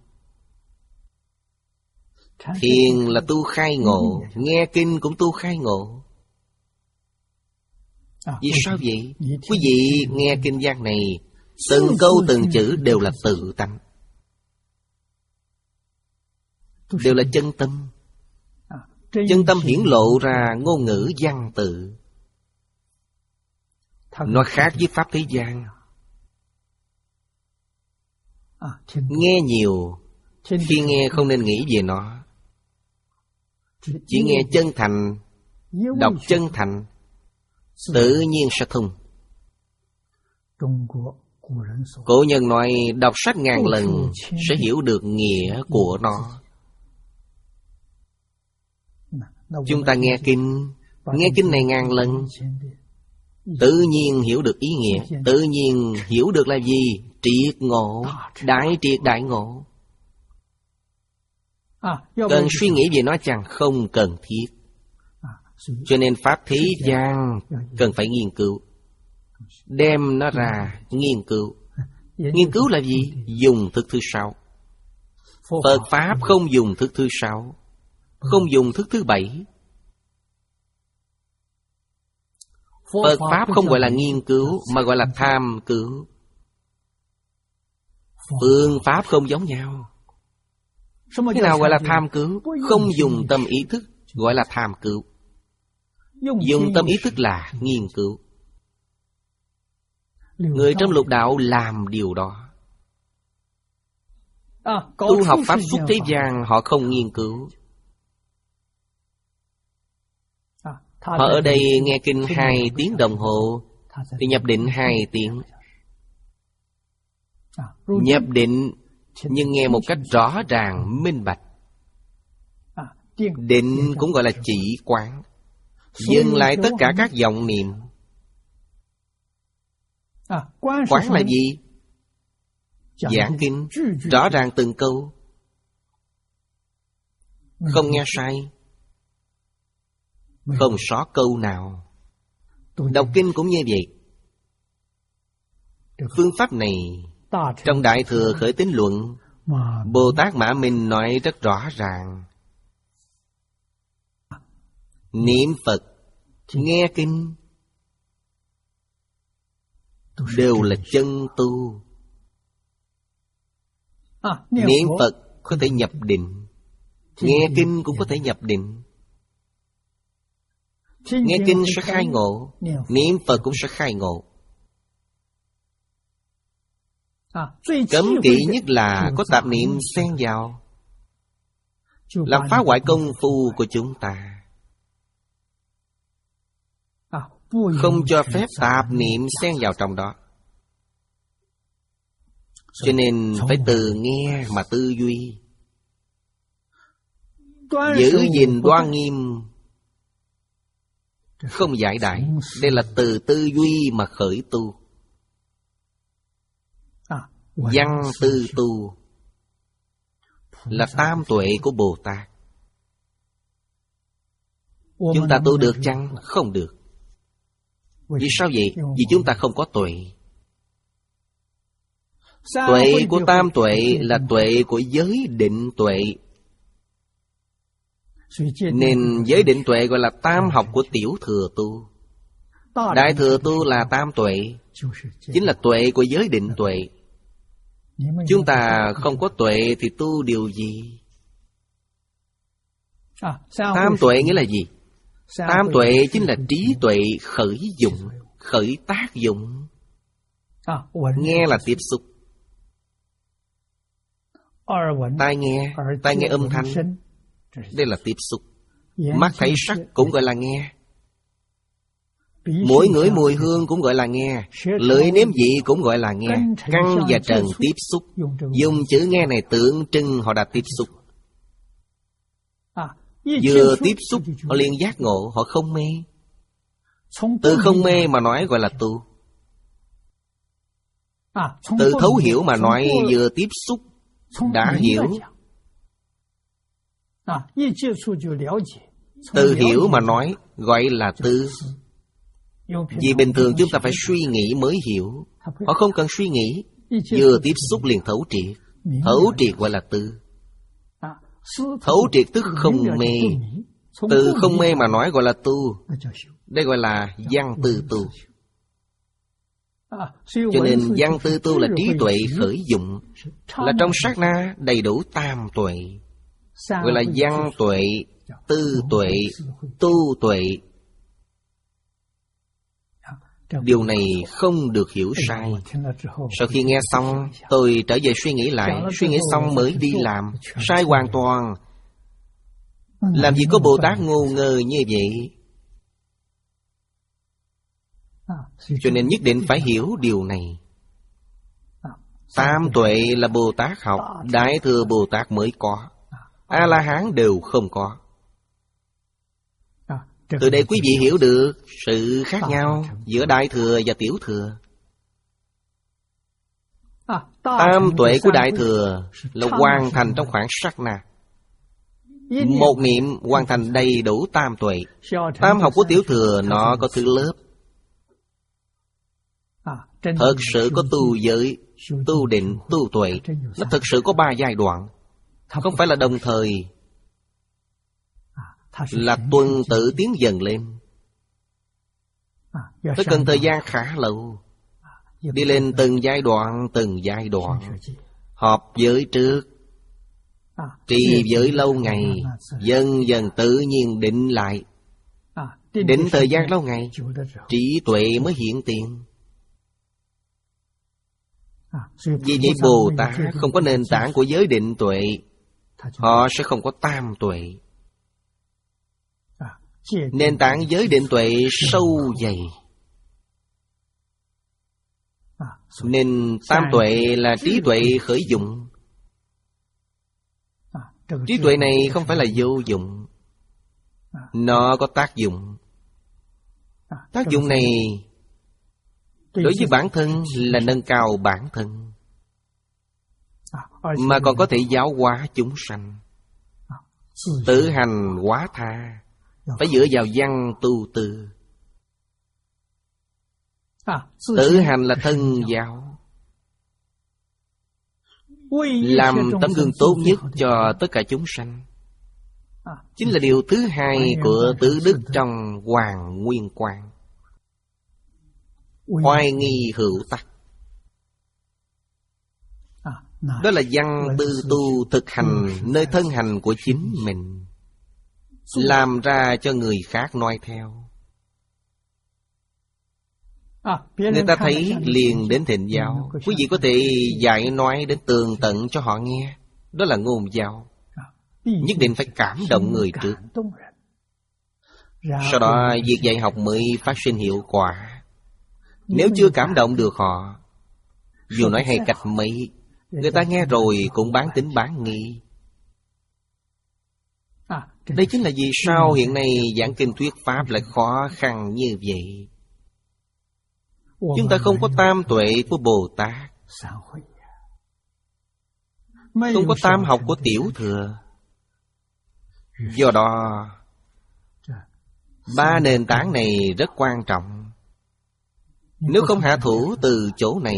Speaker 2: Thiền là tu khai ngộ, nghe kinh cũng tu khai ngộ. Vì sao vậy? Quý vị nghe kinh văn này, từng câu từng chữ đều là tự tánh, đều là chân tâm. Chân tâm hiển lộ ra ngôn ngữ văn tự. Nó khác với pháp thế gian. Nghe nhiều, khi nghe không nên nghĩ về nó. Chỉ nghe chân thành, đọc chân thành, tự nhiên sẽ thông. Cổ nhân nói đọc sách ngàn lần sẽ hiểu được nghĩa của nó. Chúng ta nghe kinh, nghe kinh này ngàn lần, tự nhiên hiểu được ý nghĩa. Tự nhiên hiểu được là gì? Triệt ngộ, đại triệt đại ngộ. Cần suy nghĩ về nó chăng? Không cần thiết. Cho nên pháp thế gian cần phải nghiên cứu, đem nó ra nghiên cứu. Nghiên cứu là gì? Dùng thức thứ sáu. Phật Pháp không dùng thức thứ sáu, không dùng thức thứ bảy. Phật Pháp không gọi là nghiên cứu, mà gọi là tham cứu. Phương pháp không giống nhau. Thế nào gọi là tham cứu? Không dùng tâm ý thức gọi là tham cứu. Dùng tâm ý thức là nghiên cứu. Người trong lục đạo làm điều đó. Tu học pháp xuất thế gian họ không nghiên cứu. Họ ở đây nghe kinh hai tiếng đồng hồ thì nhập định hai tiếng. Nhập định nhưng nghe một cách rõ ràng, minh bạch. Định cũng gọi là chỉ quán. Dừng lại tất cả các vọng niệm. Quán là gì? Giảng kinh rõ ràng từng câu, không nghe sai, không sót câu nào. Đọc kinh cũng như vậy. Phương pháp này trong Đại Thừa Khởi Tín Luận, Bồ Tát Mã Minh nói rất rõ ràng. Niệm Phật, nghe kinh đều là chân tu. Niệm Phật có thể nhập định, nghe kinh cũng có thể nhập định. Nghe kinh sẽ khai ngộ, niệm Phật cũng sẽ khai ngộ. Cấm kỵ nhất là có tạp niệm xen vào. làm phá hoại công phu của chúng ta. Không cho phép tạp niệm xen vào trong đó. Cho nên phải từ nghe mà tư duy, giữ gìn đoan nghiêm, không giải đại. Đây là từ tư duy mà khởi tu. Văn tư tu là tam tuệ của Bồ Tát. Chúng ta tu được chăng? Không được. Vì sao vậy? Vì chúng ta không có tuệ. Tuệ của tam tuệ là tuệ của giới định tuệ. Nên giới định tuệ gọi là tam học của tiểu thừa tu. Đại thừa tu là tam tuệ, chính là tuệ của giới định tuệ. Chúng ta không có tuệ thì tu điều gì? Tam tuệ nghĩa là gì? Tam tuệ chính là trí tuệ khởi dụng, khởi tác dụng. Nghe là tiếp xúc. Tai nghe, tai nghe âm thanh, đây là tiếp xúc. Mắt thấy sắc cũng gọi là nghe. Mũi ngửi mùi hương cũng gọi là nghe. Lưỡi nếm vị cũng gọi là nghe. Căn và trần tiếp xúc. Dùng chữ nghe này tượng trưng họ đã tiếp xúc. Vừa tiếp xúc họ liền giác ngộ, họ không mê. Từ không mê mà nói gọi là tu. Từ thấu hiểu mà nói vừa tiếp xúc đã hiểu. Từ hiểu mà nói gọi là tư. Vì bình thường chúng ta phải suy nghĩ mới hiểu. Họ không cần suy nghĩ, vừa tiếp xúc liền thấu triệt. Thấu triệt gọi là tư. Thấu triệt tức không mê. Từ không mê mà nói gọi là tu. Đây gọi là văn tư tu. Cho nên văn tư tu là trí tuệ khởi dụng, là trong sát na đầy đủ tam tuệ. Gọi là văn tuệ, tư tuệ, tu tuệ. Điều này không được hiểu sai. Sau khi nghe xong, tôi trở về suy nghĩ lại. Suy nghĩ xong mới đi làm. Sai hoàn toàn. Làm gì có Bồ Tát ngu ngơ như vậy. Cho nên nhất định phải hiểu điều này. Tam tuệ là Bồ Tát học, Đại thừa Bồ Tát mới có. A-la-hán đều không có. Từ đây quý vị hiểu được sự khác nhau giữa Đại thừa và Tiểu thừa. Tam tuệ của Đại thừa là hoàn thành trong khoảng sát na. Một niệm hoàn thành đầy đủ tam tuệ. Tam học của Tiểu thừa nó có thứ lớp. Thật sự có tu giới, tu định, tu tuệ. Nó thật sự có ba giai đoạn. Không phải là đồng thời, là tuần tự tiến dần lên. Phải cần thời gian khá lâu. Đi lên từng giai đoạn, từng giai đoạn. Họp giới trước, trì giới lâu ngày, dần dần tự nhiên định lại. Định thời gian lâu ngày, trí tuệ mới hiện tiền. Vì vậy Bồ Tát không có nền tảng của giới định tuệ, họ sẽ không có tam tuệ. Nền tảng giới định tuệ sâu dày. Nên tam tuệ là trí tuệ khởi dụng. Trí tuệ này không phải là vô dụng, nó có tác dụng. Tác dụng này đối với bản thân là nâng cao bản thân, mà còn có thể giáo hóa chúng sanh. Tự hành hóa tha, phải dựa vào văn tu tư. Tự hành là thân giáo, làm tấm gương tốt nhất cho tất cả chúng sanh. Chính là điều thứ hai của tứ đức trong Hoàng Nguyên Quang. Oai nghi hữu tắc. Đó là văn tư tu thực hành nơi thân hành của chính mình, làm ra cho người khác noi theo. Người ta thấy liền đến thịnh giáo. Quý vị có thể dạy nói đến tường tận cho họ nghe. Đó là ngôn giáo. nhất định phải cảm động người trước. Sau đó việc dạy học mới phát sinh hiệu quả. Nếu chưa cảm động được họ, dù nói hay cách mấy, người ta nghe rồi cũng bán tín bán nghi. Đây chính là vì sao hiện nay giảng kinh thuyết pháp lại khó khăn như vậy. Chúng ta không có tam tuệ của Bồ Tát, không có tam học của Tiểu Thừa. Do đó ba nền tảng này rất quan trọng. Nếu không hạ thủ từ chỗ này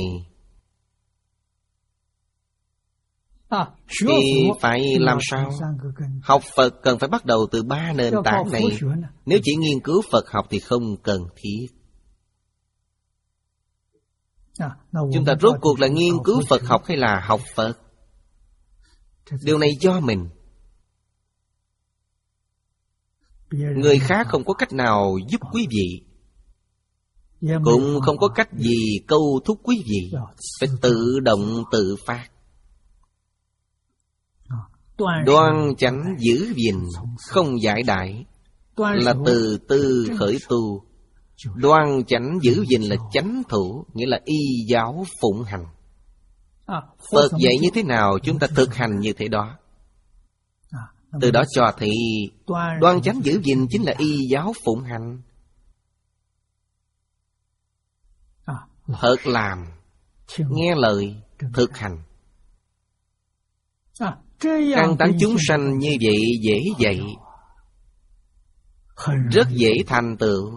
Speaker 2: thì phải làm sao? Học Phật cần phải bắt đầu từ ba nền tảng này. Nếu chỉ nghiên cứu Phật học thì không cần thiết. Chúng ta rốt cuộc là nghiên cứu Phật học hay là học Phật? Điều này do mình. Người khác không có cách nào giúp quý vị, cũng không có cách gì câu thúc quý vị. Phải tự động tự phát. Đoan chánh giữ gìn, không giải đại, là từ từ khởi tu. Đoan chánh giữ gìn là chánh thủ, nghĩa là y giáo phụng hành. Phật dạy như thế nào chúng ta thực hành như thế đó. Từ đó cho thấy đoan chánh giữ gìn chính là y giáo phụng hành. Thật làm, nghe lời, thực hành. Căn tánh chúng sanh như vậy dễ dạy, rất dễ thành tựu.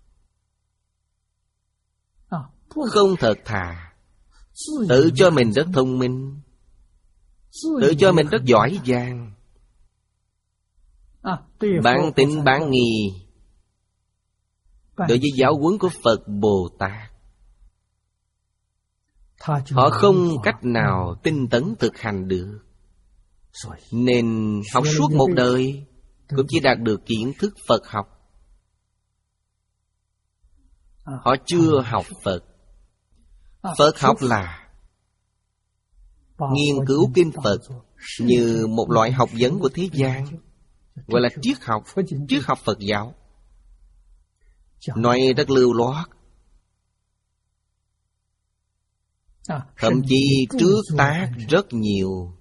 Speaker 2: Không thật thà, tự cho mình rất thông minh, tự cho mình rất giỏi giang, bán tín bán nghi đối với giáo huấn của Phật Bồ Tát. Họ không cách nào tinh tấn thực hành được, nên học suốt một đời cũng chỉ đạt được kiến thức Phật học. Họ chưa học Phật. Phật học là nghiên cứu kinh Phật như một loại học vấn của thế gian, gọi là triết học, triết học Phật giáo. Nói rất lưu loát, thậm chí trước tác rất nhiều.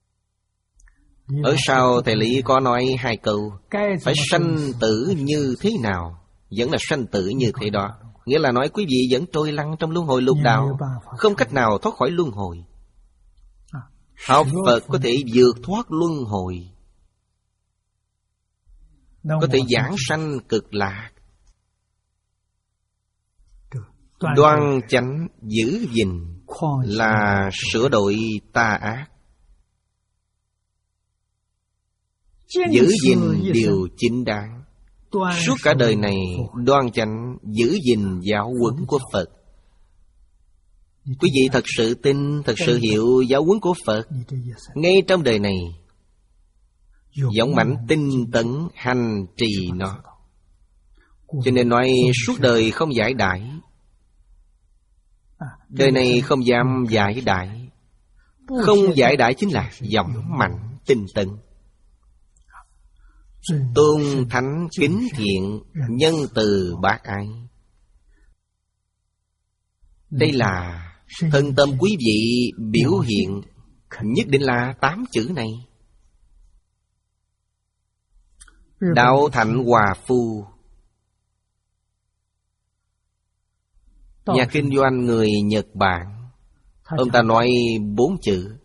Speaker 2: Ở sau thầy Lý có nói hai câu: phải sanh tử như thế nào, vẫn là sanh tử như thế đó. Nghĩa là nói quý vị vẫn trôi lăn trong luân hồi lục đạo, không cách nào thoát khỏi luân hồi. Học Phật có thể vượt thoát luân hồi, có thể giảng sanh cực lạc. Đoan chánh giữ gìn là sửa đổi tà ác, giữ gìn điều chính đáng. Suốt cả đời này đoan chánh giữ gìn giáo huấn của Phật. Quý vị thật sự tin, thật sự hiểu giáo huấn của Phật, ngay trong đời này dũng mãnh tinh tấn hành trì nó. Cho nên nói suốt đời không giải đãi. Đời này không dám giải đãi. Không giải đãi chính là dũng mạnh tinh tấn. Tôn thánh kính thiện, nhân từ bác ái. Đây là thân tâm quý vị biểu hiện, nhất định là tám chữ này. Đạo Thạnh Hòa Phu, nhà kinh doanh người Nhật Bản, ông ta nói bốn chữ: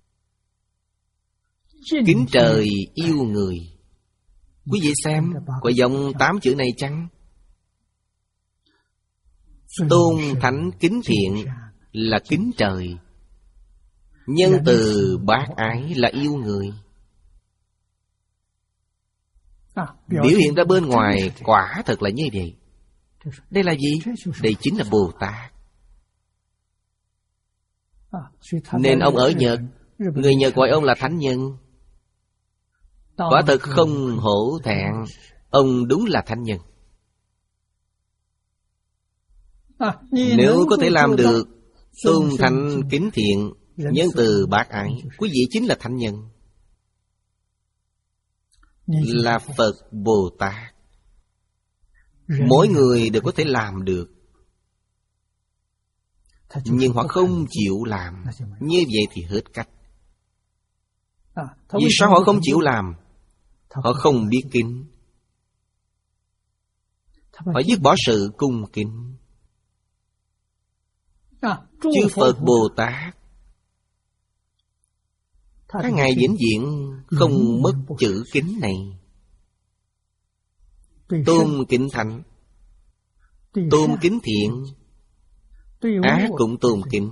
Speaker 2: kính trời yêu người. Quý vị xem, có dòng tám chữ này chăng? Tôn thánh kính thiện là kính trời, nhân từ bác ái là yêu người. Biểu hiện ra bên ngoài quả thật là như vậy. Đây là gì? Đây chính là Bồ Tát. Nên ông ở Nhật, người Nhật gọi ông là thánh nhân. Quả thật không hổ thẹn, ông đúng là thánh nhân. Nếu có thể làm được tôn thánh kính thiện, nhân từ bác ái, quý vị chính là thánh nhân. là Phật Bồ Tát. Mỗi người đều có thể làm được, nhưng họ không chịu làm. Như vậy thì hết cách. Vì sao họ không chịu làm? Họ không biết kính. Họ dứt bỏ sự cung kính. Chư Phật Bồ Tát, các ngài vĩnh viễn không mất chữ kính này. Tôn kính thánh, tôn kính thiện, ác cũng tôn kính,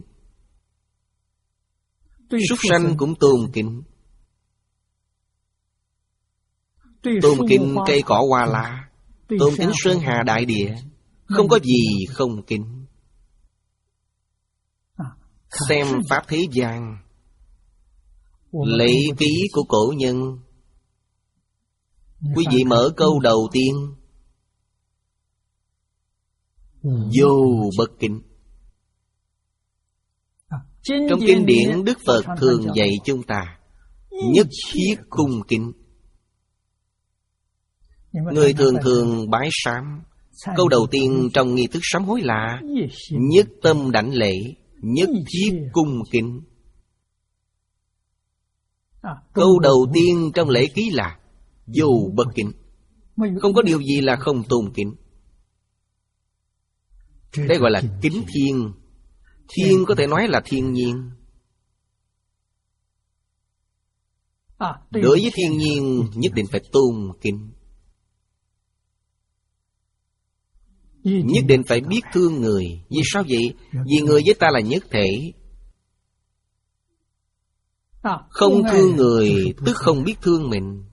Speaker 2: súc sanh cũng tôn kính, tôn kính cây cỏ hoa lá, tôn kính sơn hà đại địa. Không có gì không kính. Xem pháp thế gian, lễ ký của cổ nhân, quý vị mở câu đầu tiên: vô bất kính. Trong kinh điển, Đức Phật thường dạy chúng ta nhất thiết cung kính. Người thường thường bái sám, câu đầu tiên trong nghi thức sám hối là nhất tâm đảnh lễ, nhất thiết cung kính. Câu đầu tiên trong lễ ký là vô bất kính. Không có điều gì là không tôn kính. Đây gọi là kính thiên. Thiên có thể nói là thiên nhiên. Đối với thiên nhiên nhất định phải tôn kính. Nhất định phải biết thương người. Vì sao vậy? Vì người với ta là nhất thể. Không thương người tức không biết thương mình.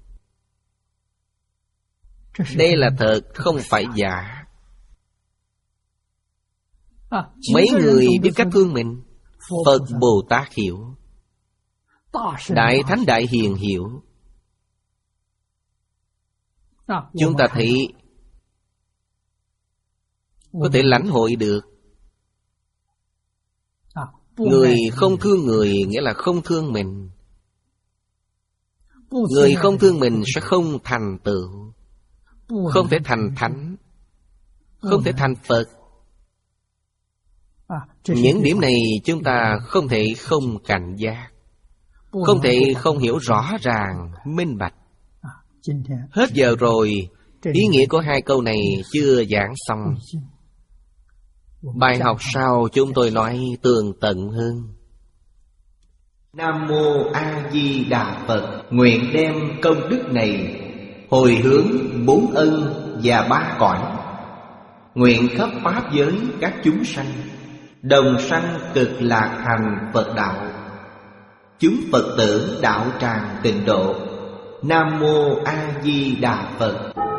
Speaker 2: Đây là thật, không phải giả. Mấy người biết cách thương mình? Phật Bồ Tát hiểu, Đại Thánh Đại Hiền hiểu. Chúng ta thấy có thể lãnh hội được. Người không thương người nghĩa là không thương mình. Người không thương mình sẽ không thành tựu, không thể thành thánh, không thể thành Phật. Những điểm này chúng ta không thể không cảnh giác, không thể không hiểu rõ ràng, minh bạch. Hết giờ rồi, ý nghĩa của hai câu này chưa giảng xong. Bài học sau chúng tôi nói tường tận hơn.
Speaker 1: Nam Mô A Di Đà Phật. Nguyện đem công đức này hồi hướng bốn ân và ba cõi, nguyện khắp pháp giới các chúng sanh đồng sanh cực lạc thành Phật đạo. Chúng Phật tử đạo tràng tịnh độ. Nam Mô A Di Đà Phật.